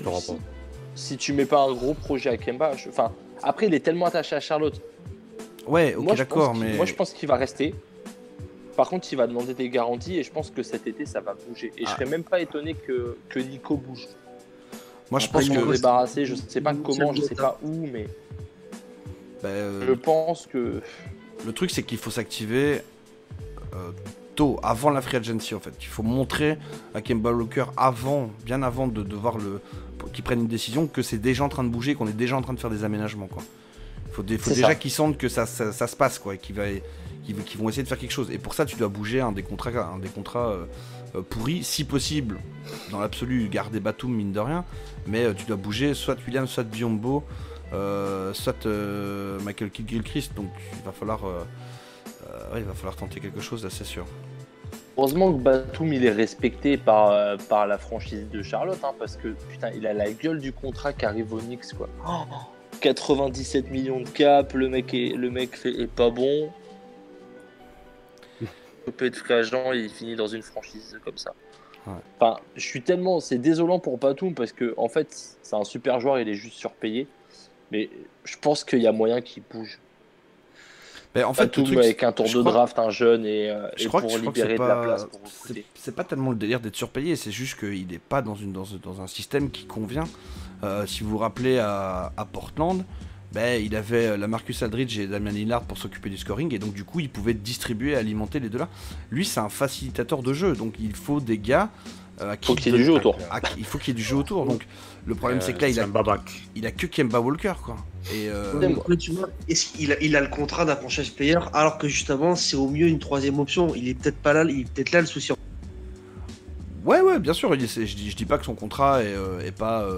Si tu mets pas un gros projet à Kemba, enfin après il est tellement attaché à Charlotte. Ouais, ok, d'accord, mais moi je pense qu'il va rester. Par contre, il va demander des garanties et je pense que cet été ça va bouger. Et je serais même pas étonné que Nico bouge. Moi je pense que débarrasser, je sais pas comment, je sais pas où, mais je pense que le truc c'est qu'il faut s'activer tôt, avant la free agency en fait. Il faut montrer à Kemba Walker bien avant de devoir qu'ils prennent une décision, que c'est déjà en train de bouger, qu'on est déjà en train de faire des aménagements quoi. Faut déjà qu'ils sentent que ça se passe quoi, et qu'ils vont essayer de faire quelque chose. Et pour ça tu dois bouger un des contrats pourris, si possible, dans l'absolu garder Batum mine de rien, mais tu dois bouger soit Williams, soit Biombo, soit Michael Kidd-Gilchrist, donc il va falloir tenter quelque chose là, c'est sûr. Heureusement que Batum il est respecté par la franchise de Charlotte, hein, parce que putain il a la gueule du contrat qui arrive aux Knicks quoi. 97 millions de cap, le mec est pas bon. Peu de free agent, il finit dans une franchise comme ça. Ouais. Enfin, c'est désolant pour Batum parce que en fait, c'est un super joueur, il est juste surpayé. Mais je pense qu'il y a moyen qu'il bouge. Mais en fait, Batum avec un tour de draft, un jeune et pour libérer de la place pour recruter. C'est pas tellement le délire d'être surpayé, c'est juste qu'il n'est pas dans un système qui convient. Si vous vous rappelez à Portland, il avait la Marcus Aldridge et Damian Lillard pour s'occuper du scoring, et donc du coup il pouvait distribuer, alimenter les deux là. Lui c'est un facilitateur de jeu, donc il faut des gars faut qu'il y ait du jeu autour. Il faut qu'il y ait du jeu autour. Donc le problème c'est que là il a que Kemba Walker quoi. Et tu vois, il a le contrat d'un franchise player alors que justement c'est au mieux une troisième option. Il est peut-être pas là, il est peut-être là le souci. Ouais bien sûr. Je dis pas que son contrat est pas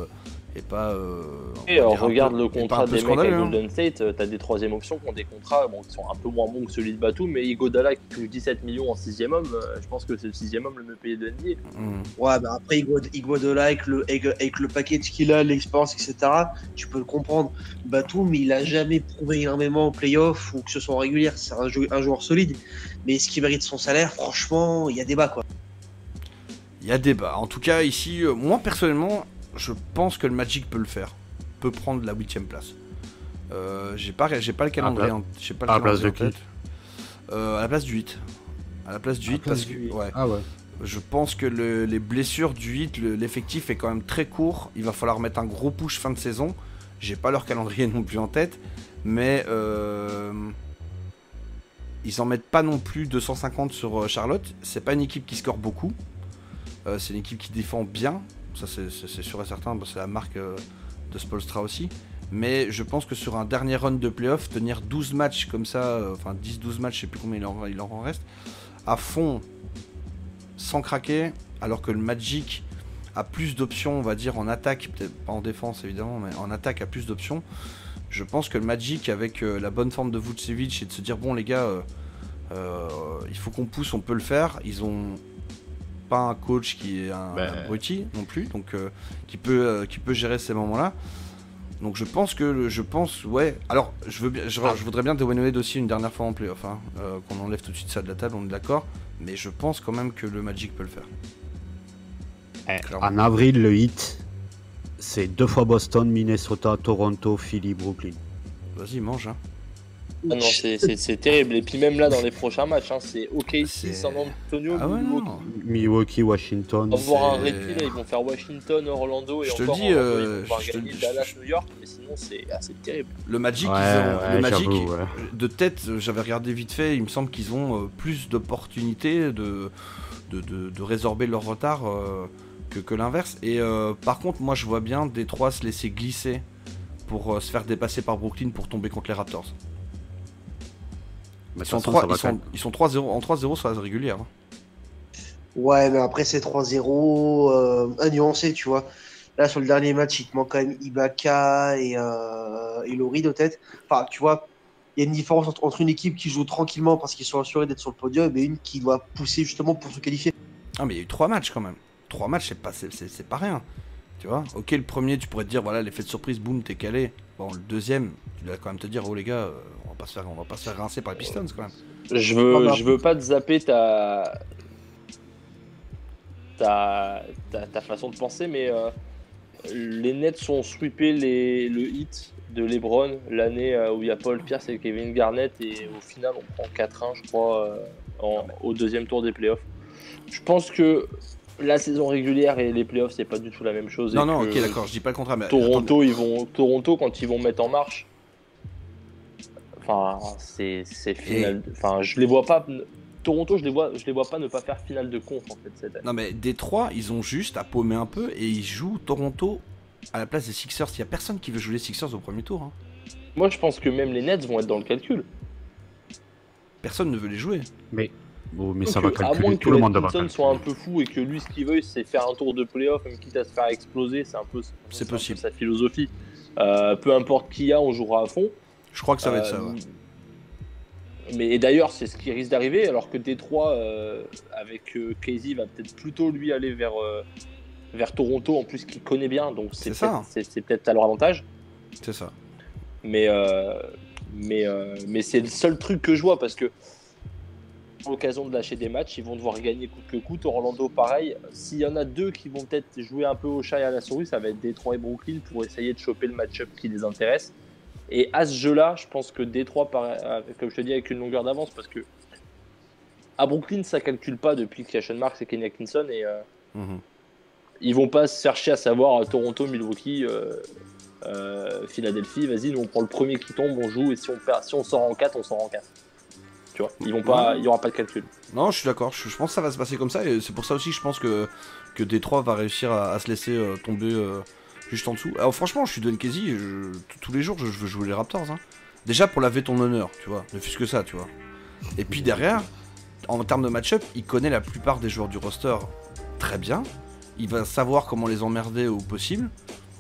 regarde le contrat des mecs à Golden State, t'as des troisième options qui ont des contrats qui sont un peu moins bons que celui de Batum, mais Iguodala qui touche 17 millions en 6ème homme, je pense que c'est le 6ème homme le mieux payé de NBA. Ouais, après Iguodala avec le package qu'il a, l'expérience, etc., tu peux le comprendre. Batum, il a jamais prouvé énormément en playoff ou que ce soit en régulière, c'est un joueur solide, mais est-ce qu'il mérite son salaire? Franchement, il y a débat quoi. Il y a débat. En tout cas, ici, moi personnellement, je pense que le Magic peut le faire, peut prendre la 8ème place. J'ai pas le calendrier en tête. À la place de qui ? À la place du 8. À la place du 8 parce que je pense que les blessures du 8, l'effectif est quand même très court. Il va falloir mettre un gros push fin de saison. J'ai pas leur calendrier non plus en tête, mais ils en mettent pas non plus 250 sur Charlotte. C'est pas une équipe qui score beaucoup. C'est une équipe qui défend bien. Ça c'est sûr et certain, c'est la marque de Spoelstra aussi. Mais je pense que sur un dernier run de playoff, tenir 12 matchs comme ça, 10-12 matchs, je sais plus combien il en reste, à fond, sans craquer, alors que le Magic a plus d'options, on va dire, en attaque, peut-être pas en défense évidemment, mais en attaque a plus d'options. Je pense que le Magic, avec la bonne forme de Vucevic et de se dire, bon les gars, il faut qu'on pousse, on peut le faire, ils ont pas un coach qui est un abruti non plus, donc qui peut gérer ces moments-là. Donc je pense ouais. Alors je voudrais bien Dwayne Wade aussi une dernière fois en playoff, hein, qu'on enlève tout de suite ça de la table, on est d'accord. Mais je pense quand même que le Magic peut le faire. En avril, le Heat, c'est 2 fois Boston, Minnesota, Toronto, Philly, Brooklyn. Vas-y, mange. Hein. Ah non, c'est terrible. Et puis même là, dans les prochains matchs, hein, c'est OKC, San Antonio, Ah ouais, non. Milwaukee, Washington. On va voir un répit, là, ils vont faire Washington, Orlando, et Je te encore dis, Orlando, ils vont pouvoir je te gagner dis- Dallas, New York, mais sinon c'est terrible. Le Magic, le Magic de tête, j'avais regardé vite fait, il me semble qu'ils ont plus d'opportunités de résorber leur retard que l'inverse. Et par contre, moi je vois bien Détroit se laisser glisser pour se faire dépasser par Brooklyn pour tomber contre les Raptors. Ils sont 3-0 en 3-0 sur la régulière. Ouais, mais après c'est 3-0 à nuancer, tu vois. Là, sur le dernier match, il te manque quand même Ibaka et Laurie de tête. Enfin, tu vois, il y a une différence entre une équipe qui joue tranquillement parce qu'ils sont assurés d'être sur le podium et une qui doit pousser justement pour se qualifier. Ah, mais il y a eu 3 matchs quand même. 3 matchs, c'est pas rien. Tu vois, ok, le premier, tu pourrais te dire, voilà, l'effet de surprise, boum, t'es calé. Bon, le deuxième, tu dois quand même te dire, oh les gars, on va pas se faire rincer par les Pistons quand même. Je veux pas te zapper ta façon de penser, mais les Nets ont sweepé le hit de LeBron l'année où il y a Paul Pierce et Kevin Garnett, et au final on prend 4-1 je crois au deuxième tour des playoffs. Je pense que la saison régulière et les playoffs c'est pas du tout la même chose. Non, ok, d'accord, je dis pas le contraire, mais Toronto quand ils vont mettre en marche, enfin c'est final, enfin je les vois pas. Toronto, je les vois pas ne pas faire finale de conf en fait cette année. Non mais Détroit, ils ont juste à paumer un peu et ils jouent Toronto à la place des Sixers. Il y a personne qui veut jouer les Sixers au premier tour. Hein. Moi je pense que même les Nets vont être dans le calcul. Personne ne veut les jouer. Mais ça va calculer, à moins tout le monde que va Thompson soit un peu fou et que lui ce qu'il veut c'est faire un tour de playoff, même quitte à se faire exploser, c'est possible. sa philosophie. Peu importe qui y a, on jouera à fond. Je crois que ça va être ça. Ouais. Mais d'ailleurs, c'est ce qui risque d'arriver, alors que Détroit, avec Casey, va peut-être plutôt lui aller vers Toronto, en plus qu'il connaît bien, donc c'est peut-être à leur avantage. C'est ça. Mais c'est le seul truc que je vois, parce que à l'occasion de lâcher des matchs, ils vont devoir gagner coûte que coûte. Orlando, pareil. S'il y en a deux qui vont peut-être jouer un peu au chat et à la souris, ça va être Détroit et Brooklyn pour essayer de choper le match-up qui les intéresse. Et à ce jeu-là, je pense que Détroit, comme je te dis, avec une longueur d'avance, parce que à Brooklyn, ça calcule pas depuis qu'il y a Sean Marks et Kenny Atkinson, et ils vont pas se chercher à savoir Toronto, Milwaukee, Philadelphie, vas-y, nous on prend le premier qui tombe, on joue, et si on sort en 4, on sort en 4. Tu vois, il y aura pas de calcul. Non, je suis d'accord, je pense que ça va se passer comme ça, et c'est pour ça aussi que je pense que Détroit va réussir à se laisser tomber juste en dessous. Alors franchement, je suis Dwayne Casey, tous les jours je veux jouer les Raptors. Hein. Déjà pour laver ton honneur, tu vois, ne fût-ce que ça, tu vois. Et puis derrière, en termes de match-up, il connaît la plupart des joueurs du roster très bien. Il va savoir comment les emmerder au possible.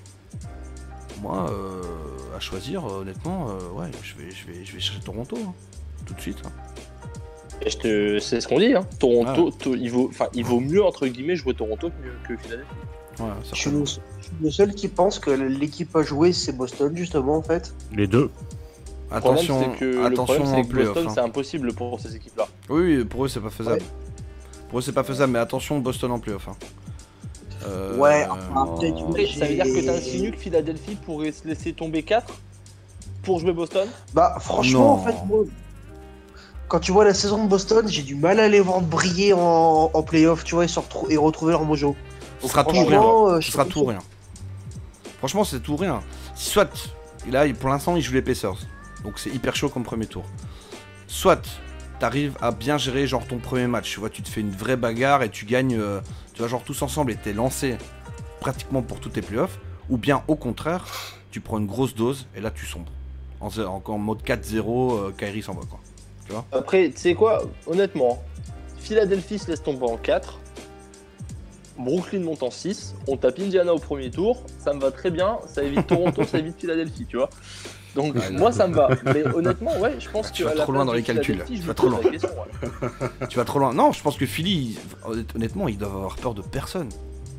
Moi, à choisir, honnêtement, ouais, je vais chercher Toronto, hein, tout de suite. Hein. Et c'est ce qu'on dit, hein. Toronto, il vaut mieux entre guillemets jouer Toronto que Philadelphie. Ouais, je suis le seul qui pense que l'équipe à jouer c'est Boston justement en fait. Les deux. Attention, le problème c'est que Boston hein. C'est impossible pour ces équipes là. Oui, pour eux c'est pas faisable. Ouais. Pour eux c'est pas faisable, mais attention Boston en playoff. Hein. Ouais, ça veut dire que t'insinues que Philadelphie pourrait se laisser tomber 4 pour jouer Boston? Bah franchement en fait moi, quand tu vois la saison de Boston, j'ai du mal à les voir briller en playoff, tu vois, et retrouver leur mojo. Ce sera tout rien. Ce sera tout rien. Franchement, c'est tout rien. Soit, là, pour l'instant, ils jouent les Pacers. Donc c'est hyper chaud comme premier tour. Soit, t'arrives à bien gérer genre ton premier match. Tu vois, tu te fais une vraie bagarre et tu gagnes, tu vois, genre tous ensemble et t'es lancé pratiquement pour tous tes playoffs. Ou bien, au contraire, tu prends une grosse dose et là, tu sombres. En mode 4-0, Kyrie s'en va, quoi. Tu vois. Après, tu sais quoi, honnêtement, Philadelphie se laisse tomber en 4. Brooklyn monte en 6, on tape Indiana au premier tour, ça me va très bien, ça évite Toronto, ça évite Philadelphie, tu vois. Donc moi ça me va, mais honnêtement ouais, je pense que tu vas trop loin dans les calculs. Tu vas trop loin. Tu vas trop loin. Non, je pense que Philly, honnêtement, ils doivent avoir peur de personne.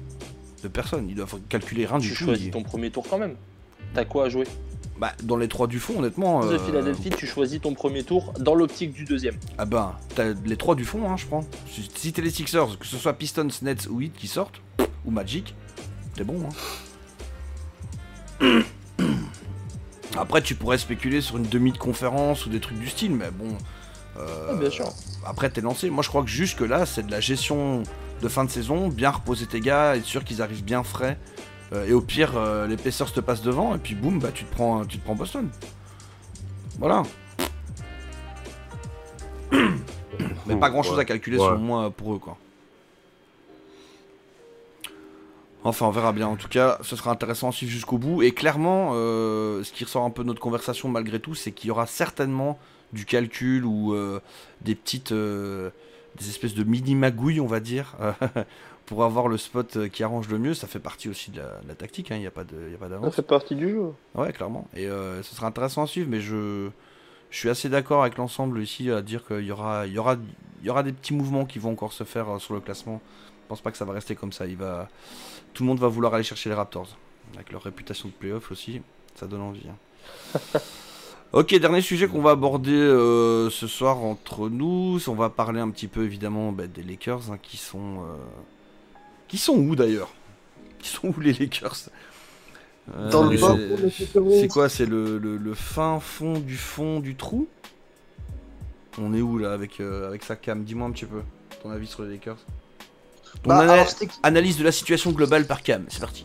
Ils doivent calculer rien du tout. Tu choisis ton premier tour quand même. T'as quoi à jouer? Bah, dans les 3 du fond, honnêtement. De Philadelphie, tu choisis ton premier tour dans l'optique du deuxième. Ah bah, t'as les 3 du fond, hein, je prends. Si t'es les Sixers, que ce soit Pistons, Nets ou Heat qui sortent, ou Magic, t'es bon. Hein. Après, tu pourrais spéculer sur une demi de conférence ou des trucs du style, mais bon. Bien sûr. Après, t'es lancé. Moi, je crois que jusque là, c'est de la gestion de fin de saison, bien reposer tes gars, être sûr qu'ils arrivent bien frais. Et au pire, les Pacers te passent devant, et puis boum, bah tu te prends Boston. Voilà. Mais pas grand chose à calculer selon moi pour eux, quoi. Enfin, on verra bien. En tout cas, ce sera intéressant à suivre jusqu'au bout. Et clairement, ce qui ressort un peu de notre conversation malgré tout, c'est qu'il y aura certainement du calcul ou des petites, des espèces de mini magouilles, on va dire, pour avoir le spot qui arrange le mieux. Ça fait partie aussi de la tactique. Il n'y a pas d'avance. Ça fait partie du jeu. Ouais, clairement. Et ce sera intéressant à suivre, mais je suis assez d'accord avec l'ensemble ici à dire qu'il y aura des petits mouvements qui vont encore se faire sur le classement. Je pense pas que ça va rester comme ça. Tout le monde va vouloir aller chercher les Raptors. Avec leur réputation de playoff aussi, ça donne envie. Ok, dernier sujet qu'on va aborder ce soir entre nous. On va parler un petit peu évidemment des Lakers qui sont où d'ailleurs? Ils sont où les Lakers? Dans le bas, c'est quoi? C'est le fin fond du trou? On est où là avec sa cam? Dis-moi un petit peu ton avis sur les Lakers. Analyse de la situation globale par Cam, c'est parti.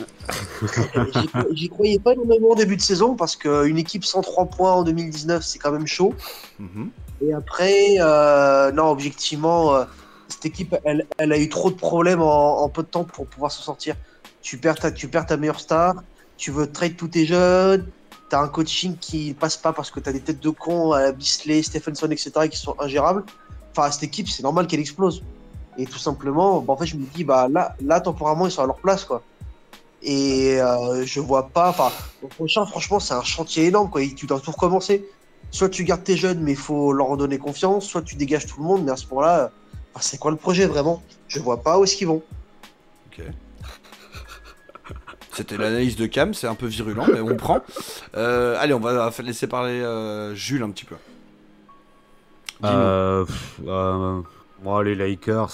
J'y croyais pas énormément au début de saison parce qu'une équipe 103 points en 2019, c'est quand même chaud. Et après, non, objectivement, cette équipe, elle a eu trop de problèmes en peu de temps pour pouvoir s'en sortir. Tu perds ta meilleure star, tu veux trade tous tes jeunes, t'as un coaching qui passe pas parce que t'as des têtes de cons à Bisley, Stephenson, etc. qui sont ingérables. Enfin, cette équipe, c'est normal qu'elle explose. Et tout simplement, en fait, je me dis, là, temporairement, ils sont à leur place, quoi. Et je vois pas. Enfin, le prochain, franchement, c'est un chantier énorme, quoi. Tu dois tout recommencer. Soit tu gardes tes jeunes, mais il faut leur en donner confiance, soit tu dégages tout le monde, mais à ce moment-là, c'est quoi le projet vraiment? Je vois pas où est-ce qu'ils vont. Ok. C'était l'analyse de Cam, c'est un peu virulent, mais on prend. Allez, on va laisser parler Jules un petit peu. Moi, les Lakers,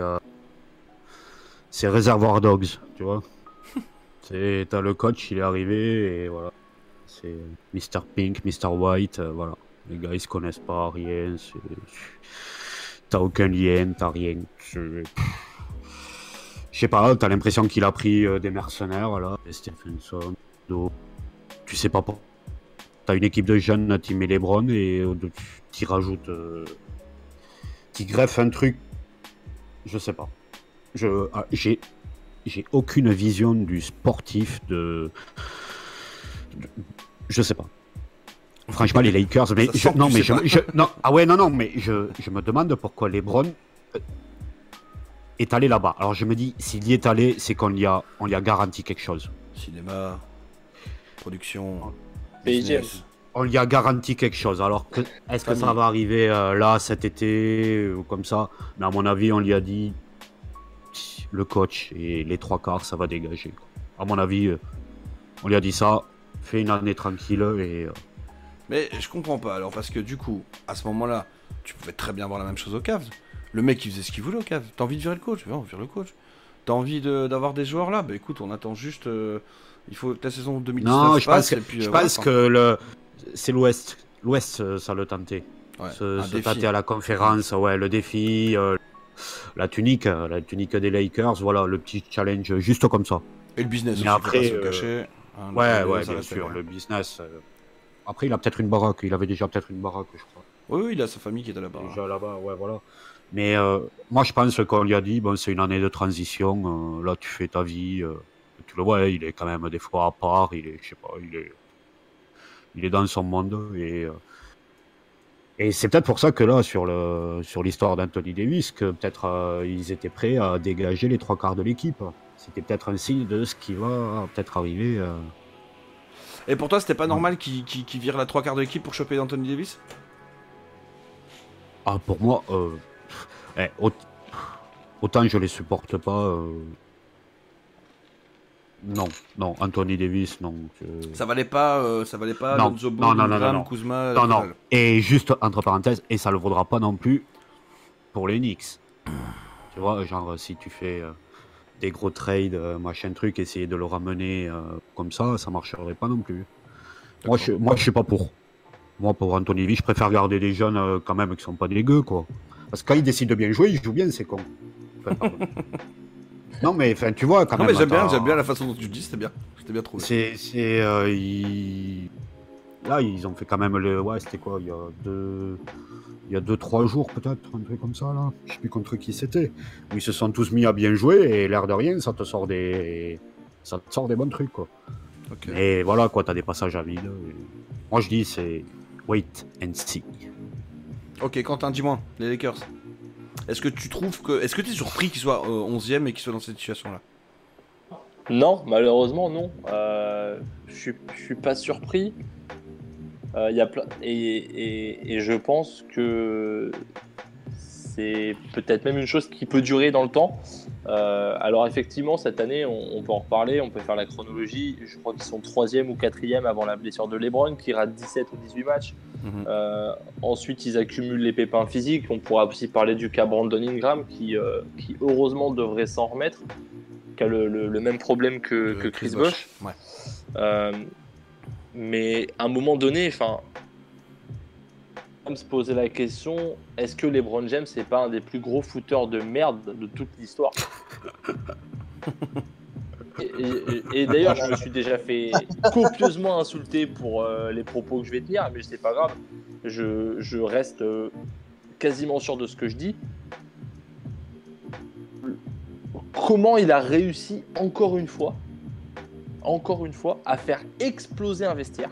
c'est réservoir dogs, tu vois. T'as le coach, il est arrivé et voilà. C'est Mr. Pink, Mr. White, voilà. Les gars, ils se connaissent pas, rien. T'as aucun lien, t'as rien. Je sais pas, t'as l'impression qu'il a pris des mercenaires, là. Stephenson, tu sais pas pourquoi. T'as une équipe de jeunes, tu mets LeBron et tu rajoutes. Tu greffes un truc. Je sais pas. J'ai aucune vision du sportif je sais pas. Franchement, les Lakers, mais je me demande pourquoi LeBron est allé là-bas. Alors je me dis, s'il y est allé, c'est qu'on lui a garanti quelque chose. Cinéma, production, business. On lui a garanti quelque chose. Alors est-ce que ça va arriver là cet été ou comme ça? Mais à mon avis, on lui a dit le coach et les trois quarts, ça va dégager, quoi. À mon avis, on lui a dit ça, fais une année tranquille et. Mais je comprends pas alors, parce que du coup, à ce moment-là, tu pouvais très bien voir la même chose au Cavs. Le mec il faisait ce qu'il voulait au Cavs. T'as envie de virer le coach? On vire le coach. T'as envie d'avoir des joueurs là? Bah écoute, on attend juste. Il faut que la saison 2019 non, je passe. pense que c'est l'Ouest. L'Ouest, ça le tentait. Ouais, se tâter à la conférence, ouais, le défi, la tunique des Lakers, voilà, le petit challenge juste comme ça. Et le business mais aussi, après, faut pas se cacher. Ouais, bien sûr, le business. Après, il a peut-être une baraque. Il avait déjà peut-être une baraque, je crois. Oui, il a sa famille qui était là-bas. Déjà là-bas, ouais, voilà. Mais moi, je pense qu'on lui a dit, bon, c'est une année de transition. Là, tu fais ta vie. Tu le vois, il est quand même des fois à part. Il est, je sais pas, il est dans son monde et c'est peut-être pour ça que là, sur l'histoire d'Anthony Davis, que peut-être ils étaient prêts à dégager les trois quarts de l'équipe. C'était peut-être un signe de ce qui va peut-être arriver. Et pour toi, c'était pas normal qu'il vire la trois quarts de l'équipe pour choper Anthony Davis? Ah, pour moi, autant je les supporte pas. Non, Anthony Davis, non. Ça valait pas non, Lonzo Ball, non. Kuzma. Non. Et juste entre parenthèses, et ça le vaudra pas non plus pour les Knicks. Tu vois, genre si tu fais des gros trades, machin truc, essayer de le ramener comme ça marcherait pas non plus. Moi, je suis pas pour. Moi, pour Anthony Davis, je préfère garder des jeunes quand même qui sont pas dégueux, quoi. Parce que quand ils décident de bien jouer, ils jouent bien, c'est con. Enfin, pardon. Non, mais enfin, tu vois, quand Non, même. mais j'aime bien la façon dont tu dis, c'était bien. C'était bien trouvé. Là, ils ont fait quand même le. Ouais, c'était quoi, il y a 2-3 jours, peut-être, un truc comme ça, là. Je sais plus contre qui c'était. Où ils se sont tous mis à bien jouer, et l'air de rien, ça te sort des bons trucs, quoi. Okay. Mais voilà, quoi, t'as des passages à vide. Et... Moi, je dis, c'est wait and see. Ok, Quentin, dis-moi, les Lakers. Est-ce que tu trouves que. Est-ce que tu es surpris qu'ils soient 11e et qu'ils soient dans cette situation-là? Non, malheureusement, non. Je suis pas surpris. Y a plein... et je pense que c'est peut-être même une chose qui peut durer dans le temps. Alors effectivement, cette année, on peut en reparler, on peut faire la chronologie. Je crois qu'ils sont 3e ou 4e avant la blessure de LeBron, qui rate 17 ou 18 matchs. Ensuite, ils accumulent les pépins physiques. On pourra aussi parler du cas Brandon Ingram, qui heureusement devrait s'en remettre, qui a le même problème que Chris Bosh. Ouais. Mais à un moment donné, on se poser la question, est-ce que LeBron James n'est pas un des plus gros footeurs de merde de toute l'histoire? Et d'ailleurs, je me suis déjà fait copieusement insulter pour les propos que je vais tenir, mais c'est pas grave. Je reste quasiment sûr de ce que je dis. Comment il a réussi encore une fois, à faire exploser un vestiaire?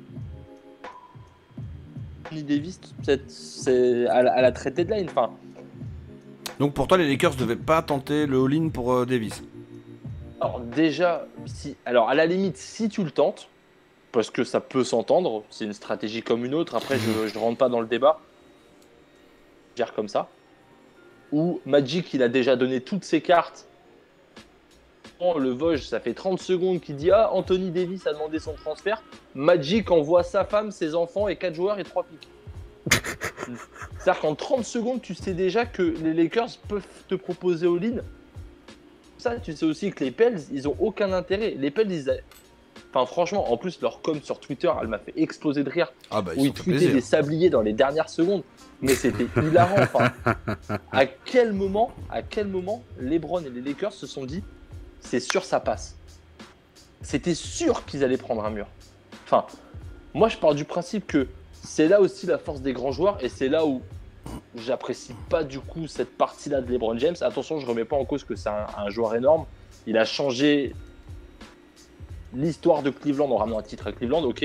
Anthony Davis, c'est à la trade deadline. Donc pour toi, les Lakers ne devaient pas tenter le all-in pour Davis? Alors déjà, alors à la limite, si tu le tentes, parce que ça peut s'entendre, c'est une stratégie comme une autre. Après, je ne rentre pas dans le débat. Je gère comme ça. Ou Magic, il a déjà donné toutes ses cartes. Le Vosges, ça fait 30 secondes qu'il dit « Ah, Anthony Davis a demandé son transfert ». Magic envoie sa femme, ses enfants et 4 joueurs et 3 pics. C'est-à-dire qu'en 30 secondes, tu sais déjà que les Lakers peuvent te proposer all-in. Ça, tu sais aussi que les Pels, ils ont aucun intérêt. Les Pels, franchement, en plus, leur com sur Twitter, elle m'a fait exploser de rire. Ah bah, où ils tweetaient des sabliers dans les dernières secondes. Mais c'était hilarant. À quel moment LeBron et les Lakers se sont dit c'est sûr, ça passe. C'était sûr qu'ils allaient prendre un mur. Moi, je pars du principe que c'est là aussi la force des grands joueurs et c'est là où j'apprécie pas du coup cette partie-là de LeBron James. Attention, je remets pas en cause que c'est un joueur énorme. Il a changé l'histoire de Cleveland en ramenant un titre à Cleveland, ok.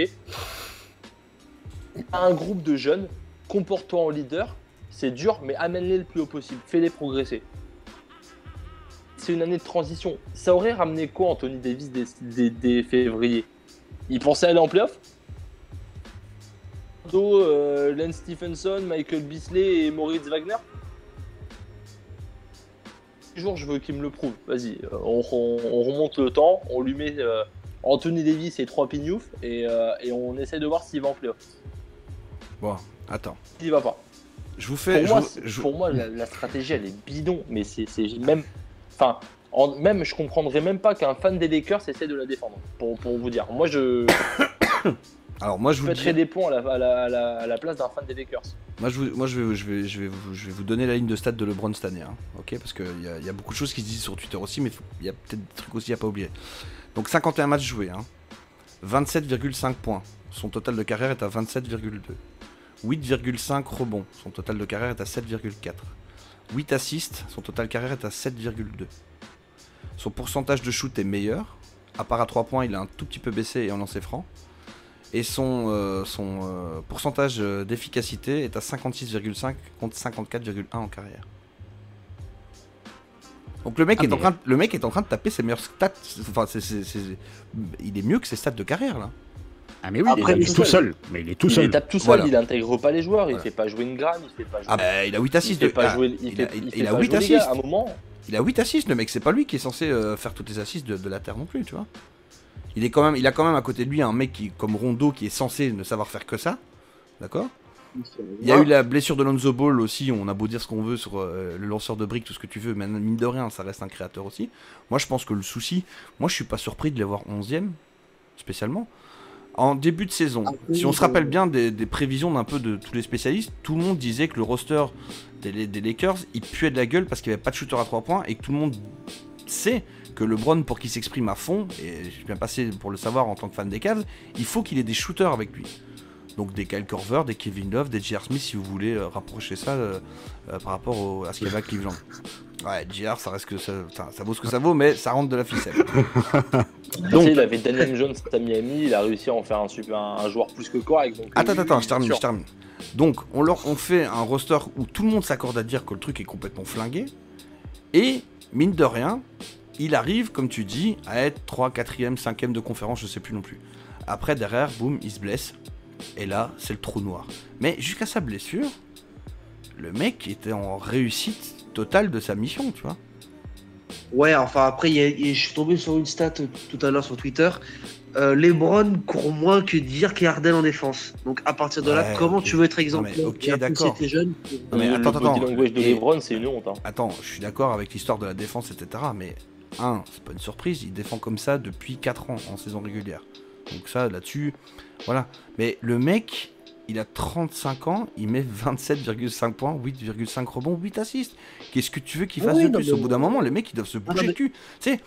Un groupe de jeunes, comporte-toi en leader, c'est dur, mais amène-les le plus haut possible, fais-les progresser. C'est une année de transition. Ça aurait ramené quoi Anthony Davis dès février? Il pensait aller en playoff? Lance Stephenson, Michael Beasley et Moritz Wagner? Un jour, je veux qu'il me le prouve. Vas-y, on remonte le temps, on lui met Anthony Davis et 3 pignoufs et on essaie de voir s'il va en playoff. Bon, attends. Il va pas. Je vous fais. Pour moi, la stratégie, elle est bidon, mais c'est même. Même je comprendrais même pas qu'un fan des Lakers essaie de la défendre. Pour vous dire, moi Alors moi je vous mettrais des ponts à la place d'un fan des Lakers. Moi je vais vous donner la ligne de stats de LeBron cette année, hein, ok, parce qu'il y a beaucoup de choses qui se disent sur Twitter aussi, mais il y a peut-être des trucs aussi à pas oublier. Donc 51 matchs joués, hein, 27,5 points. Son total de carrière est à 27,2. 8,5 rebonds. Son total de carrière est à 7,4. 8 assists. Son total de carrière est à 7,2. Son pourcentage de shoot est meilleur. À part à 3 points, il a un tout petit peu baissé et en lancer franc. Et son pourcentage d'efficacité est à 56,5 contre 54,1 en carrière. Donc le mec est en train de taper ses meilleures stats. Enfin, il est mieux que ses stats de carrière là. Ah mais oui, après, il est tout seul. Mais il est tout seul. Il tape tout seul, voilà. Il intègre pas les joueurs, il fait pas jouer Ingram, il fait pas jouer. Il a 8 assists. Il a 8 assists. À un moment. Il a 8 assists, le mec, c'est pas lui qui est censé faire toutes les assists de la terre non plus, tu vois. Il a quand même à côté de lui un mec comme Rondo qui est censé ne savoir faire que ça. D'accord. Il y a eu la blessure de Lonzo Ball aussi, on a beau dire ce qu'on veut sur le lanceur de briques, tout ce que tu veux, mais mine de rien, ça reste un créateur aussi. Moi je pense que le souci, moi je suis pas surpris de les voir 11e, spécialement. En début de saison, si on se rappelle bien des prévisions d'un peu de tous les spécialistes, tout le monde disait que le roster des Lakers, il puait de la gueule parce qu'il n'y avait pas de shooter à 3 points et que tout le monde sait que LeBron, pour qu'il s'exprime à fond, et je suis bien passé pour le savoir en tant que fan des Cavs, il faut qu'il ait des shooters avec lui. Donc des Kyle Korver, des Kevin Love, des J.R. Smith si vous voulez rapprocher ça par rapport à ce qu'il y avait à Cleveland. Ouais, J.R. ça reste que ça vaut ce que ça vaut, mais ça rentre de la ficelle. Donc il avait Daniel Jones à Miami, il a réussi à en faire un joueur plus que correct. Donc, attends, je termine. Donc on fait un roster où tout le monde s'accorde à dire que le truc est complètement flingué, et mine de rien, il arrive, comme tu dis, à être 3, 4e, 5e de conférence, je sais plus non plus. Après, derrière, boum, il se blesse. Et là, c'est le trou noir. Mais jusqu'à sa blessure, le mec était en réussite totale de sa mission, tu vois. Ouais, enfin après, je suis tombé sur une stat tout à l'heure sur Twitter. LeBron court moins que Dirk et Harden en défense. Donc à partir de là, comment tu veux être exemplaire? Ok, d'accord. Jeune, mais attends. Le body language de LeBron, c'est une honte. Hein. Attends, je suis d'accord avec l'histoire de la défense, etc. Mais c'est pas une surprise, il défend comme ça depuis 4 ans en saison régulière. Donc ça, là-dessus, voilà. Mais le mec, il a 35 ans, il met 27,5 points, 8,5 rebonds, 8 assists. Qu'est-ce que tu veux qu'il fasse de plus? Au bout d'un moment, les mecs, ils doivent se bouger le cul. Tu sais,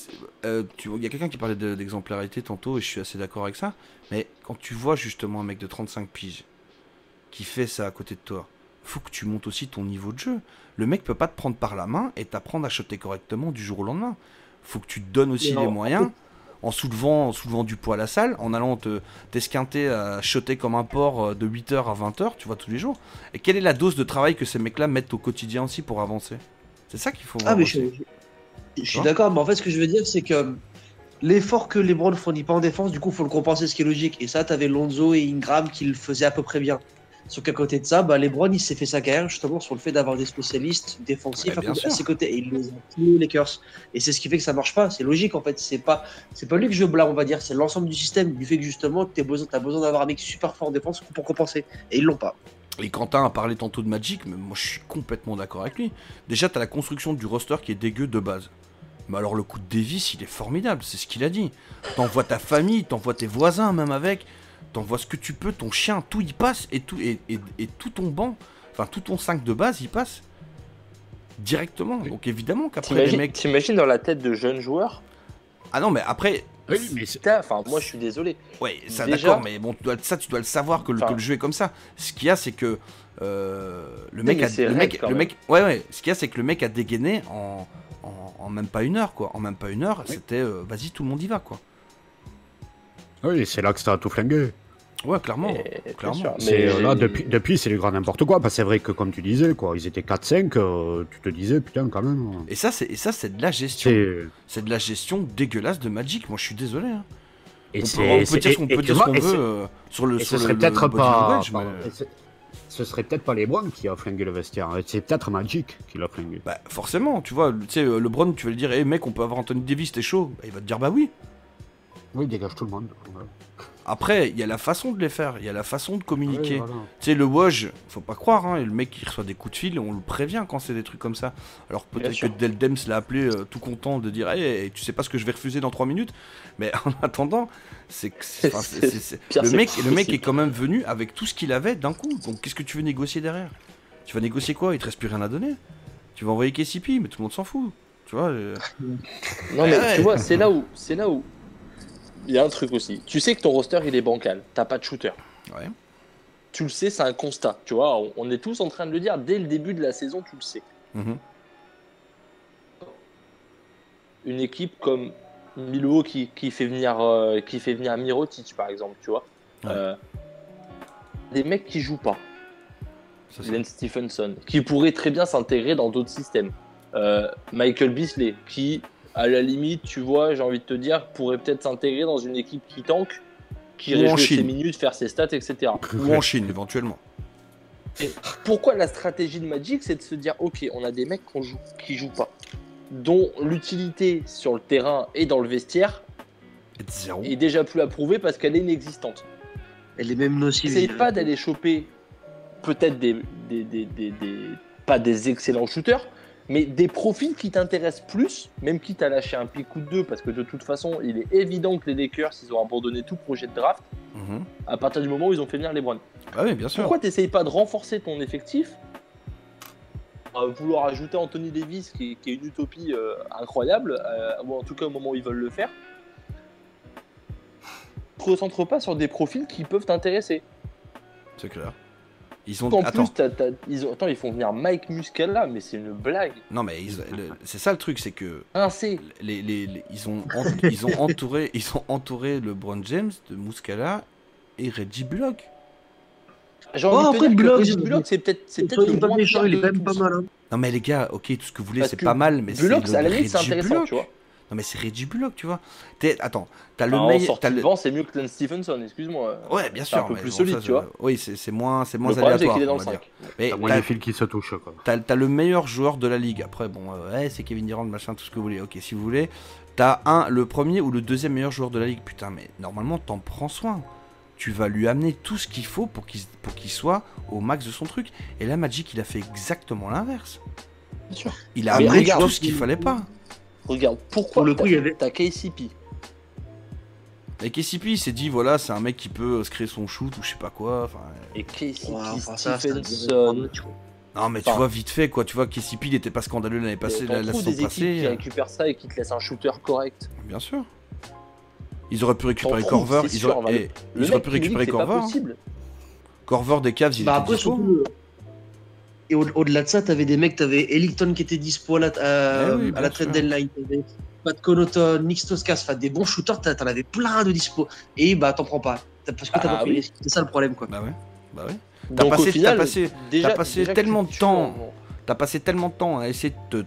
il y a quelqu'un qui parlait d'exemplarité tantôt, et je suis assez d'accord avec ça. Mais quand tu vois justement un mec de 35 piges qui fait ça à côté de toi, faut que tu montes aussi ton niveau de jeu. Le mec peut pas te prendre par la main et t'apprendre à shotter correctement du jour au lendemain. Faut que tu te donnes aussi les moyens. En soulevant du poids à la salle, en allant t'esquinter à shotter comme un porc de 8h à 20h, tu vois, tous les jours. Et quelle est la dose de travail que ces mecs-là mettent au quotidien aussi pour avancer? C'est ça qu'il faut voir. Mais je suis d'accord, mais en fait, ce que je veux dire, c'est que l'effort que LeBron ne fournit pas en défense, du coup, il faut le compenser, ce qui est logique. Et ça, t'avais Lonzo et Ingram qui le faisaient à peu près bien. Sauf qu'à côté de ça, LeBron, il s'est fait sa carrière justement sur le fait d'avoir des spécialistes défensifs à ses côtés. Et il les a tous les Lakers. Et c'est ce qui fait que ça marche pas. C'est logique en fait. C'est pas lui que je blâme, on va dire. C'est l'ensemble du système. Du fait que justement, t'as besoin d'avoir un mec super fort en défense pour compenser. Et ils l'ont pas. Et Quentin a parlé tantôt de Magic, mais moi je suis complètement d'accord avec lui. Déjà, t'as la construction du roster qui est dégueu de base. Mais alors le coup de Davis, il est formidable. C'est ce qu'il a dit. T'envoies ta famille, t'envoies tes voisins même avec. T'envoies ce que tu peux, ton chien, tout y passe, et tout ton banc, enfin tout ton 5 de base, il passe directement. Donc évidemment qu'après les mecs... T'imagines dans la tête de jeunes joueurs? Ah non, mais après... Oui, mais enfin, moi je suis désolé. Ouais, ça déjà... d'accord, mais bon, tu dois le savoir que le jeu est comme ça. Ce qu'il y a, c'est que le mec, ce qu'il y a, c'est que le mec a dégainé en même pas une heure, quoi. En même pas une heure, c'était vas-y, tout le monde y va, quoi. Oui, c'est là que ça a tout flingué. Ouais, clairement. Mais là, depuis, c'est le grand n'importe quoi. Parce que c'est vrai que, comme tu disais, quoi, ils étaient 4-5, tu te disais, putain, quand même. Et ça, c'est de la gestion. C'est de la gestion dégueulasse de Magic. Moi, je suis désolé. Hein. Et on peut dire ce qu'on veut sur le ce serait le peut-être body pas. language, Ce serait peut-être pas LeBron qui a flingué le vestiaire. C'est peut-être Magic qui l'a flingué. Bah, forcément, tu vois. Tu sais, LeBron, tu vas lui dire, hey, mec, on peut avoir Anthony Davis, t'es chaud. Bah, il va te dire, bah oui. Oui, dégage tout le monde. Après, il y a la façon de les faire, il y a la façon de communiquer. Oui, voilà. Tu sais, le Woj, faut pas croire, hein, le mec qui reçoit des coups de fil, on le prévient quand c'est des trucs comme ça. Alors peut-être que Del Dems l'a appelé tout content de dire hey, tu sais pas ce que je vais refuser dans 3 minutes. Mais en attendant, le mec est quand même venu avec tout ce qu'il avait d'un coup. Donc qu'est-ce que tu veux négocier derrière? Tu vas négocier quoi? Il te reste plus rien à donner. Tu vas envoyer KCP, mais tout le monde s'en fout. Tu vois Non mais tu vois, c'est là où il y a un truc aussi. Tu sais que ton roster il est bancal, t'as pas de shooter. Ouais. Tu le sais, c'est un constat. Tu vois, on est tous en train de le dire dès le début de la saison, tu le sais. Mm-hmm. Une équipe comme Milwaukee qui fait venir Mirotic par exemple, tu vois. Ouais. Des mecs qui jouent pas. Glenn Stephenson, qui pourrait très bien s'intégrer dans d'autres systèmes. Michael Beasley, qui à la limite, tu vois, j'ai envie de te dire, pourrait peut-être s'intégrer dans une équipe qui tank, qui irait jouer ses minutes, faire ses stats, etc. Ou en Chine, éventuellement. Et pourquoi la stratégie de Magic, c'est de se dire, ok, on a des mecs qui jouent pas, dont l'utilité sur le terrain et dans le vestiaire est déjà plus à prouver parce qu'elle est inexistante. Elle est même nocive. N'essaye pas d'aller choper peut-être pas des excellents shooters, Mais des profils qui t'intéressent plus, même quitte à lâcher un pic ou deux, parce que de toute façon, il est évident que les Lakers, ils ont abandonné tout projet de draft à partir du moment où ils ont fait venir LeBron. Ah oui, bien sûr. Pourquoi t'essayes pas de renforcer ton effectif, vouloir ajouter Anthony Davis, qui est une utopie incroyable, ou en tout cas au moment où ils veulent le faire, ne te recentre pas sur des profils qui peuvent t'intéresser. C'est clair. Ils ont... En Attends. plus, ils font venir Mike Muscala, mais c'est une blague. Non mais c'est ça le truc, c'est que C'est ils ont entouré LeBron James de Muscala et Reggie Bullock. J'ai envie de te après, dire que Bullock, Reggie Bullock, c'est peut-être il est le pas moins méchant, pire il est de quand même pas tous. mal. Hein. Non mais les gars, ok, tout ce que vous voulez Parce c'est que pas mal, mais Bullock, c'est à la limite, Reggie c'est intéressant, Bullock. tu vois. Non mais c'est Reggie Bullock, tu vois. Attends, t'as le En meilleur... sortie de banc, c'est mieux que Lance Stephenson, excuse-moi. Ouais, bien C'est sûr. un peu mais plus bon, solide, ça, tu vois. Oui, c'est moins Le problème, c'est aléatoire, qu'il est dans on le va dire. 5. Mais T'as moins les fils qui se touchent, quoi. t'as le meilleur joueur de la ligue. Après, bon, c'est Kevin Durant, machin, tout ce que vous voulez. Ok, si vous voulez. T'as le premier ou le deuxième meilleur joueur de la ligue. Putain, mais normalement, t'en prends soin. Tu vas lui amener tout ce qu'il faut pour qu'il soit au max de son truc. Et là, Magic, il a fait exactement l'inverse. Bien sûr. Il a Mais amené regarde, tout ce qu'il fallait pas. Regarde, pourquoi Pour le coup, il y avait- t'as KCP. Et KCP, il s'est dit, voilà, c'est un mec qui peut se créer son shoot ou je sais pas quoi. Enfin, Et KCP, Ouais, enfin, ça devrait Stephenson. être- non, mais tu Enfin, vois, vite fait, quoi. Tu vois, KCP, il était pas scandaleux l'année passée, T'en la trouves saison des équipes qui passée. récupèrent ça et qui te laissent un shooter correct. Bien sûr. Ils auraient pu récupérer T'en trouves, Corver. c'est Ils sûr, auraient, le ils mec auraient pu qui me dit que récupérer c'est pas Corver. possible. Corver des Cavs, il Bah était après, dispo. surtout, et au-delà de ça, t'avais des mecs, t'avais Ellington qui était dispo à la oui, bien trade sûr. deadline, t'avais Pat Connaughton, Nick Stauskas, enfin des bons shooters, t'en avais plein de dispo. Et bah t'en prends pas. Parce que t'as pas pris les risques. C'est ça le problème, quoi. Bah ouais. Bah ouais. Donc passé- au final, t'as passé déjà tellement que de tu temps. tues T'as passé tellement de temps à essayer de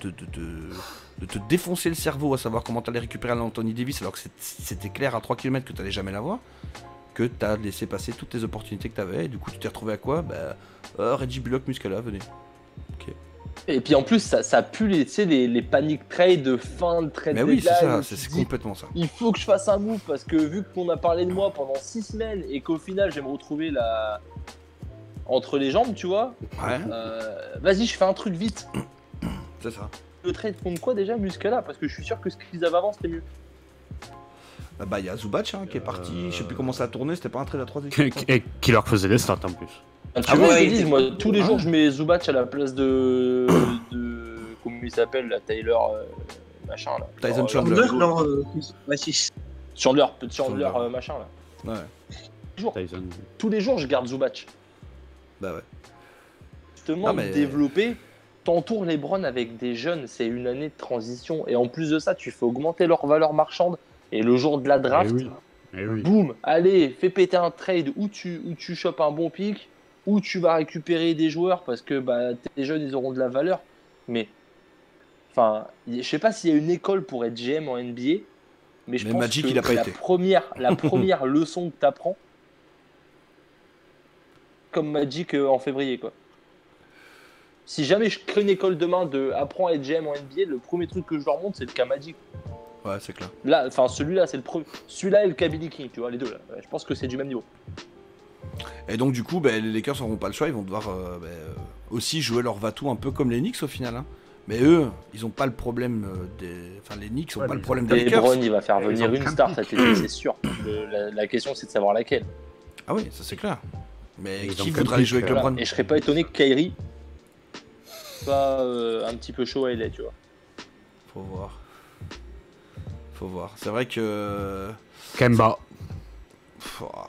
te défoncer le cerveau à savoir comment t'allais récupérer l'Anthony Davis alors que c'était clair à 3 km que t'allais jamais l'avoir, que t'as laissé passer toutes les opportunités que t'avais et du coup tu t'es retrouvé à quoi? Bah Reggie Bullock, Muscala, venez. Ok. Et puis en plus, ça pue les panic trades de fin de trade Mais oui, c'est deadline. ça, Tu te c'est dis, complètement ça. il faut que je fasse un move parce que vu qu'on a parlé de moi pendant 6 semaines et qu'au final, je vais me retrouver là entre les jambes, tu vois. Ouais, Vas-y, je fais un truc vite. c'est ça. Le trade contre quoi déjà, Muscala? Parce que je suis sûr que ce qu'ils avaient avant, c'était mieux. Bah il y a Zubac qui est parti, je sais plus comment ça a tourné, c'était pas un trade à 3 équipes. Et qui leur faisait des stats en plus. Tu ouais, vois, il je te dis, était- moi, tous les Ah. jours, je mets Zubac à la place de comment il s'appelle, la Taylor, machin là. Tyson Genre, Chandler. Non, ouais, si. Chandler, Chandler. machin là. Ouais, Tyson. Tous les jours, je garde Zubac. bah ouais. Justement, Non, mais- développer, t'entoures les Browns avec des jeunes, c'est une année de transition. Et en plus de ça, tu fais augmenter leur valeur marchande. Et le jour de la draft, Eh oui. Eh oui. boum, allez, fais péter un trade où tu chopes un bon pick, où tu vas récupérer des joueurs parce que bah, tes jeunes, ils auront de la valeur. Mais, enfin, je sais pas s'il y a une école pour être GM en NBA, mais je Mais pense Magic, que il a pas la été. première leçon que tu apprends, comme Magic en février, quoi. Si jamais je crée une école demain de apprends à être GM en NBA, le premier truc que je leur montre, c'est le cas Magic. Ouais, c'est clair. Là, enfin, celui-là, c'est le premier. Celui-là et le cas Billy King, tu vois, les deux là. Je pense que c'est du même niveau. Et donc du coup, bah, les Lakers n'auront pas le choix, ils vont devoir aussi jouer leur va-tout un peu comme les Knicks au final. Hein. Mais eux, ils ont pas le problème des... Enfin, les Knicks ont Ouais, pas mais le problème des Et Lakers. LeBron, il va faire Ils venir ont une qu'un star pic. cet été, c'est sûr. La question, c'est de savoir laquelle. Ah oui, ça c'est clair. Mais Ils qui ont voudra qu'un aller pic, jouer avec Voilà. LeBron? Et je serais pas étonné que Kyrie soit un petit peu chaud à LA, tu vois. Faut voir. Faut voir. C'est vrai que... Kemba. Pff, ah.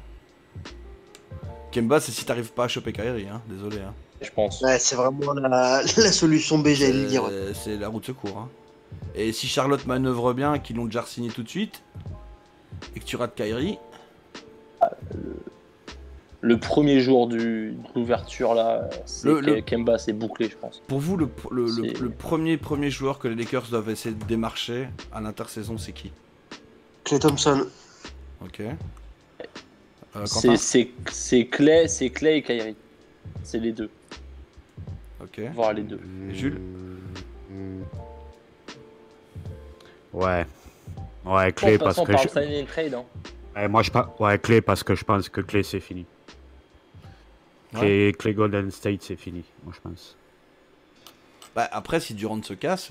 Kemba, c'est si t'arrives pas à choper Kyrie, hein. Désolé. Hein. Je pense. Ouais, c'est vraiment la solution B, j'allais le dire. Ouais. C'est la route de secours. Hein. Et si Charlotte manœuvre bien, qu'ils l'ont déjà signé tout de suite, et que tu rates Kyrie, Le premier jour de l'ouverture, là, Kemba, c'est bouclé, je pense. pour vous, le C'est- premier joueur que les Lakers doivent essayer de démarcher à l'intersaison, c'est qui? Klay Thompson. Ok. Quentin? C'est Clay et Kyrie. C'est les deux, Ok. voire les deux. Et Jules? Ouais. Ouais, De Clay toute parce façon, que on parle sign and trade. Hein. Ouais, moi ouais, Clay parce que je pense que Clay c'est fini. Clay Golden State c'est fini, moi je pense. Bah, après, si Durant se casse,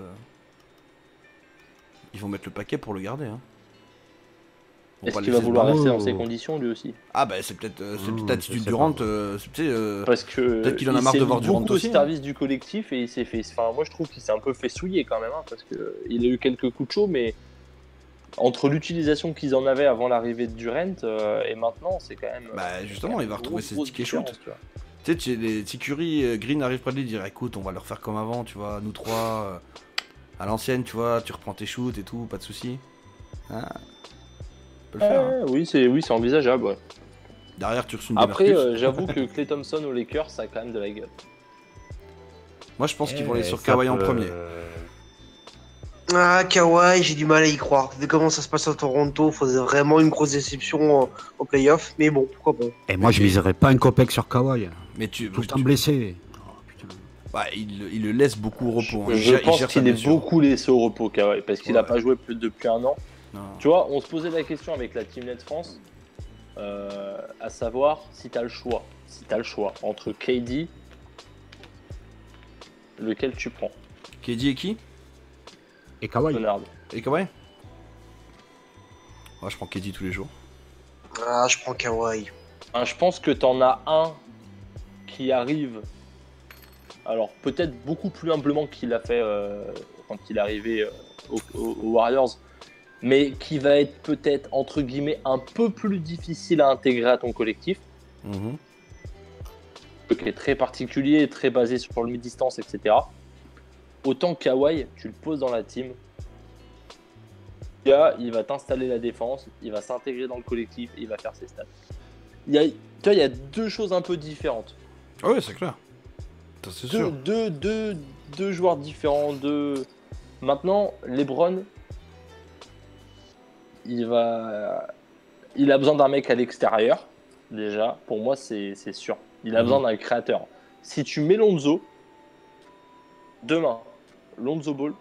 ils vont mettre le paquet pour le garder. Hein. Est-ce qu'il va vouloir rester dans ces conditions lui aussi? Ah bah c'est peut-être l'attitude Durant, parce que peut-être qu'il en a marre de voir Durant aussi. Il s'est beaucoup au service du collectif et il s'est fait. Enfin, moi je trouve qu'il s'est un peu fait souiller quand même, hein, parce que il a eu quelques coups de chaud, mais entre l'utilisation qu'ils en avaient avant l'arrivée de Durant et maintenant, c'est quand même. Bah justement, il va retrouver ses tickets shoot. Tu sais, les Curry, Green arrive près de lui et dire écoute, on va leur faire comme avant, tu vois, nous trois, à l'ancienne, tu vois, tu reprends tes shoots et tout, pas de soucis. Hein, peut le faire, hein. Oui, c'est envisageable. Ouais. Derrière, tu reçois une Après, j'avoue que Klay Thompson aux Lakers, ça a quand même de la gueule. Moi, je pense qu'ils vont aller sur Kawhi en premier. Ah, Kawhi, j'ai du mal à y croire. Vu comment ça se passe à Toronto, faudrait vraiment une grosse déception en playoff. Mais bon, pourquoi pas. Et moi, je miserais pas un copec sur Kawhi. Mais tout le temps blessé. Bah, il le laisse beaucoup au repos. Je pense qu'il est beaucoup laissé au repos, Kawhi, parce qu'il n'a pas joué depuis un an. Non. Tu vois, on se posait la question avec la Team Net France, à savoir si tu as le choix. Si tu as le choix entre KD, lequel tu prends? KD et qui? Et Kawhi. Leonard. Et Kawhi? Ouais, je prends KD tous les jours. Ah, je prends Kawhi. Je pense que tu en as un qui arrive, alors peut-être beaucoup plus humblement qu'il a fait quand il est arrivé aux Warriors, mais qui va être peut-être, entre guillemets, un peu plus difficile à intégrer à ton collectif. Qui est très particulier, très basé sur le mi-distance, etc. Autant Kawhi, tu le poses dans la team, il va t'installer la défense, il va s'intégrer dans le collectif, il va faire ses stats. Tu vois, il y a deux choses un peu différentes. Ah ouais, c'est clair. C'est sûr. Deux joueurs différents. Maintenant, LeBron, il a besoin d'un mec à l'extérieur, déjà. Pour moi, c'est sûr. Il a besoin d'un créateur. Si tu mets Lonzo, demain, Lonzo Ball,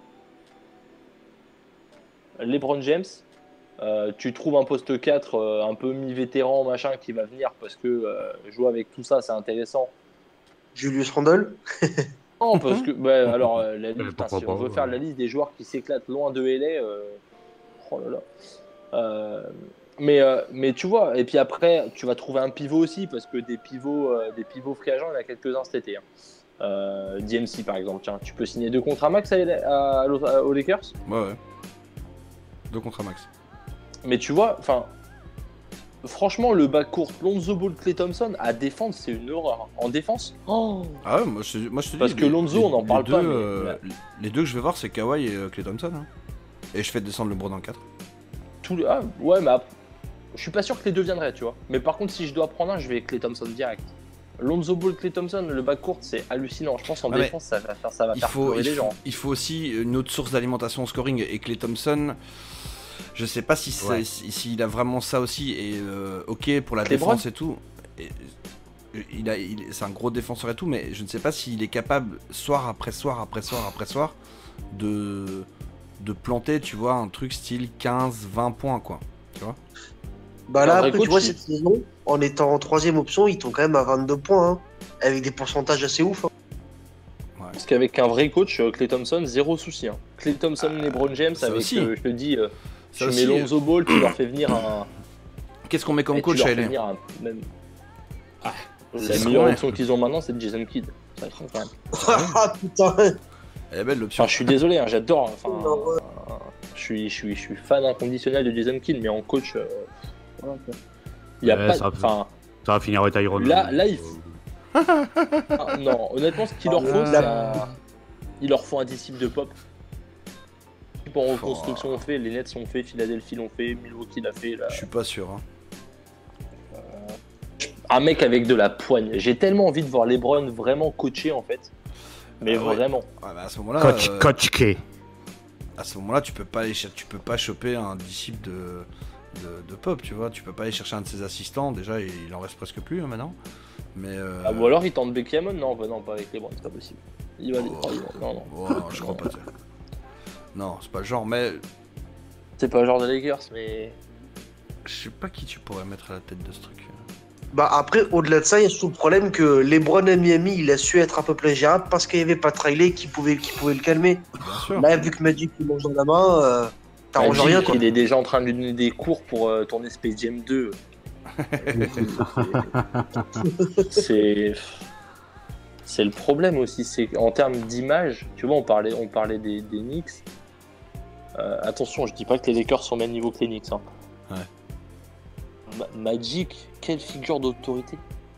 LeBron James, tu trouves un poste 4 un peu mi-vétéran, machin, qui va venir parce que jouer avec tout ça, c'est intéressant. Julius Randle. Non, parce que, alors, la liste, si on veut faire la liste des joueurs qui s'éclatent loin de LA, oh là là. Mais tu vois, et puis après, tu vas trouver un pivot aussi, parce que des pivots free agents, il y en a quelques-uns cet été. DMC par exemple, tiens, tu peux signer 2 contrats max aux Lakers. Ouais. 2 contrats max. Mais tu vois, enfin, franchement, le backcourt Lonzo Ball, Klay Thompson à défendre, c'est une horreur. En défense, ah ouais, moi je te dis. Parce que Lonzo, on n'en parle pas. Les deux que je vais voir, c'est Kawhi et Klay Thompson. Hein. Et je fais descendre le LeBron en 4. Ouais, mais je suis pas sûr que les deux viendraient, tu vois. Mais par contre, si je dois prendre un, je vais avec Klay Thompson direct. Lonzo Ball, Klay Thompson, le backcourt, c'est hallucinant. Je pense en défense, ça va faire pleurer les gens. Il faut aussi une autre source d'alimentation au scoring. Et Klay Thompson, je sais pas s'il a vraiment ça aussi. Et ok, pour la défense et tout. C'est un gros défenseur et tout. Mais je ne sais pas s'il est capable, soir après soir, de planter, tu vois, un truc style 15-20 points, quoi. Tu vois. Bah là, après, tu vois, cette saison, en étant en 3ème option, ils sont quand même à 22 points, hein, avec des pourcentages assez ouf. Hein. Ouais. Parce qu'avec un vrai coach, Klay Thompson, zéro souci. Hein. Klay Thompson, LeBron James, avec, je te dis, tu mets Lonzo Ball, tu leur fais venir un... Qu'est-ce qu'on met comme coach à LA? La meilleure option qu'ils ont maintenant, c'est Jason Kidd. Ça craint quand même. Ah putain. Elle est belle l'option. Enfin, je suis désolé, hein, j'adore. Je suis fan inconditionnel de Jason Kidd, mais en coach... il y a pas ça va finir avec Tyrone. Là, il non, honnêtement, ce qu'il leur faut, il leur faut un disciple de Pop. En reconstruction, on fait, les Nets ont fait, Philadelphie l'ont fait, Milwaukee l'a fait. Là. Je suis pas sûr. Hein. Un mec avec de la poigne. J'ai tellement envie de voir LeBron vraiment coacher en fait. Mais vraiment. Ouais, bah à ce moment-là, Coach K. À ce moment-là, tu peux pas choper un disciple de Pop, tu vois. Tu peux pas aller chercher un de ses assistants. Déjà, il en reste presque plus hein, maintenant. Mais ou alors il tente Becky Hammon. Non, pas avec LeBron, c'est pas possible. Il va non. Non, je crois pas. Non, c'est pas le genre, mais c'est pas le genre de Lakers, mais je sais pas qui tu pourrais mettre à la tête de ce truc. Bah après, au-delà de ça, il y a surtout le problème que LeBron à Miami, il a su être un peu plus gérable parce qu'il n'y avait pas de Riley qui pouvait le calmer. Bien sûr. Là, vu que Magic il mange dans la main, t'arranges rien quoi. Il est déjà en train de lui donner des cours pour tourner Space Jam 2. C'est le problème aussi, c'est en termes d'image, tu vois, on parlait des Knicks. Attention, je dis pas que les Lakers sont au même niveau que les Knicks. Hein. Ouais. Magic, quelle figure d'autorité.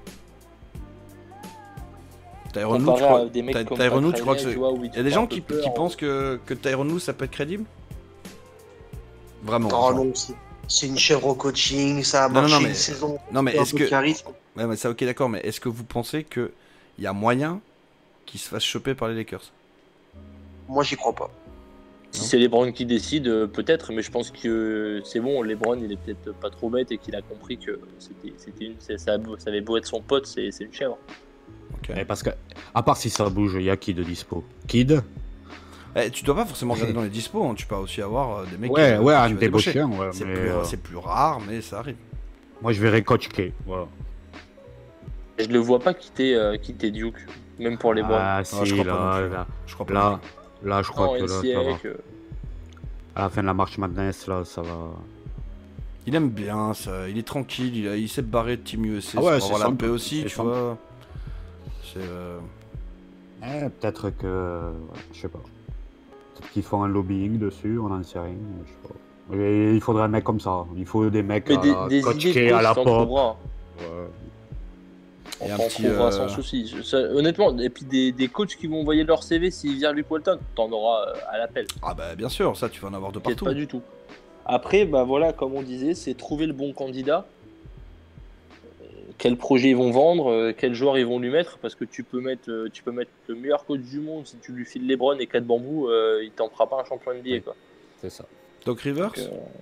Tyronn Lue, tu crois que c'est... Il y a des gens qui pensent que Tyronn Lue, ça peut être crédible. Vraiment. Oh non, c'est une chèvre au coaching, ça a marché une saison. Non mais est-ce que... Ouais, mais ça, ok, d'accord, mais est-ce que vous pensez qu'il y a moyen qu'il se fasse choper par les Lakers? Moi, j'y crois pas. Si c'est LeBron qui décide, peut-être, mais je pense que c'est bon. LeBron, il est peut-être pas trop bête et qu'il a compris que ça avait beau être son pote, c'est une chèvre. Okay. Mais parce que, à part si ça bouge, il y a qui de dispo? Kid? Tu dois pas forcément regarder dans les dispos, hein. Tu peux aussi avoir des mecs un qui débauché. C'est plus rare, mais ça arrive. Moi, je verrais Coach K. Voilà. Je le vois pas quitter Duke, même pour LeBron. Ah, si, je crois pas. Là, je crois que là, à la fin de la marche Madness, là, ça va. Il aime bien ça, il est tranquille, il sait barrer de Team USA, ouais, pour avoir la paix aussi, tu vois. Peut-être que. Je sais pas. Peut-être qu'ils font un lobbying dessus, on n'en sait rien. Je sais pas. Et il faudrait un mec comme ça. Il faut des mecs des Coach idées K à la pop. On s'en trouvera sans souci. Honnêtement, et puis des coachs qui vont envoyer leur CV s'il vient Luke Walton, t'en auras à l'appel. Ah bah bien sûr, ça tu vas en avoir de partout. Pas du tout. Après, bah voilà, comme on disait, c'est trouver le bon candidat. Quel projet ils vont vendre, quel joueur ils vont lui mettre, parce que tu peux mettre le meilleur coach du monde, si tu lui files LeBron et 4 bambous, il t'en fera pas un champion NBA, quoi. C'est ça. Doc Rivers.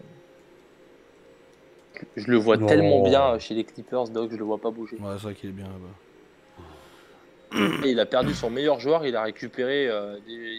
Je le vois tellement bien chez les Clippers, Doc, je le vois pas bouger. Ouais, c'est vrai qu'il est bien là-bas. Et il a perdu son meilleur joueur, il a récupéré à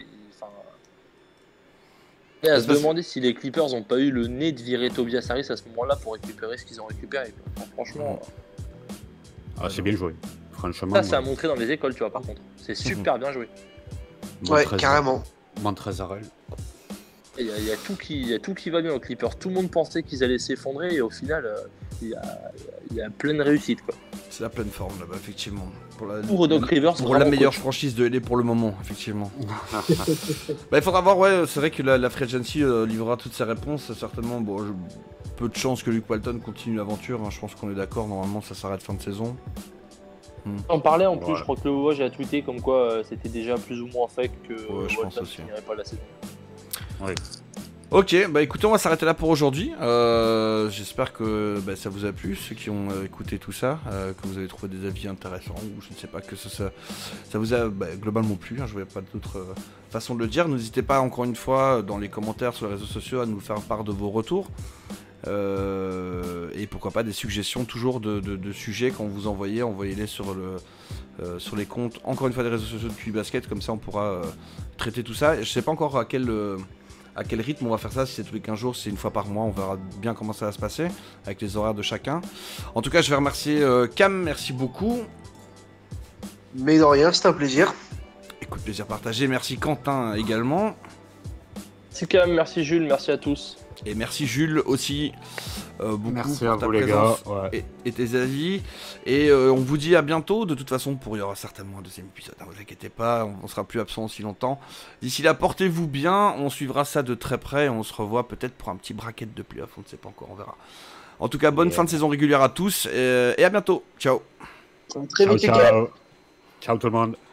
se demander si les Clippers n'ont pas eu le nez de virer Tobias Harris à ce moment-là pour récupérer ce qu'ils ont récupéré. Enfin, franchement. C'est bien joué. Franchement. Ça a montré dans les écoles, tu vois, par contre. C'est super bien joué. Ouais, carrément. Montrezarel. Il y a tout qui va bien aux Clippers. Tout le monde pensait qu'ils allaient s'effondrer et au final, il y a pleine réussite, quoi. C'est la pleine forme là-bas, effectivement. Pour Doc Rivers, pour la meilleure franchise de LA pour le moment, effectivement. Il faudra voir, ouais, c'est vrai que la Free Agency livrera toutes ses réponses. Certainement, peu de chance que Luke Walton continue l'aventure. Hein, je pense qu'on est d'accord, normalement ça s'arrête fin de saison. On parlait en plus, je crois que le Woj a tweeté comme quoi c'était déjà plus ou moins fait que Walton finirait pas la saison. Oui. Ok, bah écoutez, on va s'arrêter là pour aujourd'hui. J'espère que ça vous a plu, ceux qui ont écouté tout ça, que vous avez trouvé des avis intéressants, ou je ne sais pas, que ça vous a globalement plu, hein, je ne vois pas d'autre façon de le dire. N'hésitez pas encore une fois dans les commentaires sur les réseaux sociaux à nous faire part de vos retours. Et pourquoi pas des suggestions toujours de sujets quand vous envoyez-les sur les comptes, encore une fois, des réseaux sociaux de QI Basket, comme ça on pourra traiter tout ça. Je ne sais pas encore à quel rythme on va faire ça, si c'est tous les 15 jours, si c'est une fois par mois, on verra bien comment ça va se passer, avec les horaires de chacun. En tout cas, je vais remercier Cam, merci beaucoup. Mais de rien, c'est un plaisir. Écoute, plaisir partagé, merci Quentin également. C'est Cam, merci Jules, merci à tous. Et merci Jules aussi, beaucoup merci pour à ta vous, présence les gars. et tes avis. Et on vous dit à bientôt. De toute façon, il y aura certainement un deuxième épisode, ne vous inquiétez pas, on sera plus absent aussi longtemps. D'ici là, portez-vous bien, on suivra ça de très près. On se revoit peut-être pour un petit bracket de playoff, on ne sait pas encore, on verra. En tout cas, bonne fin de saison régulière à tous et à bientôt. Ciao. Très vite, ciao tout le monde.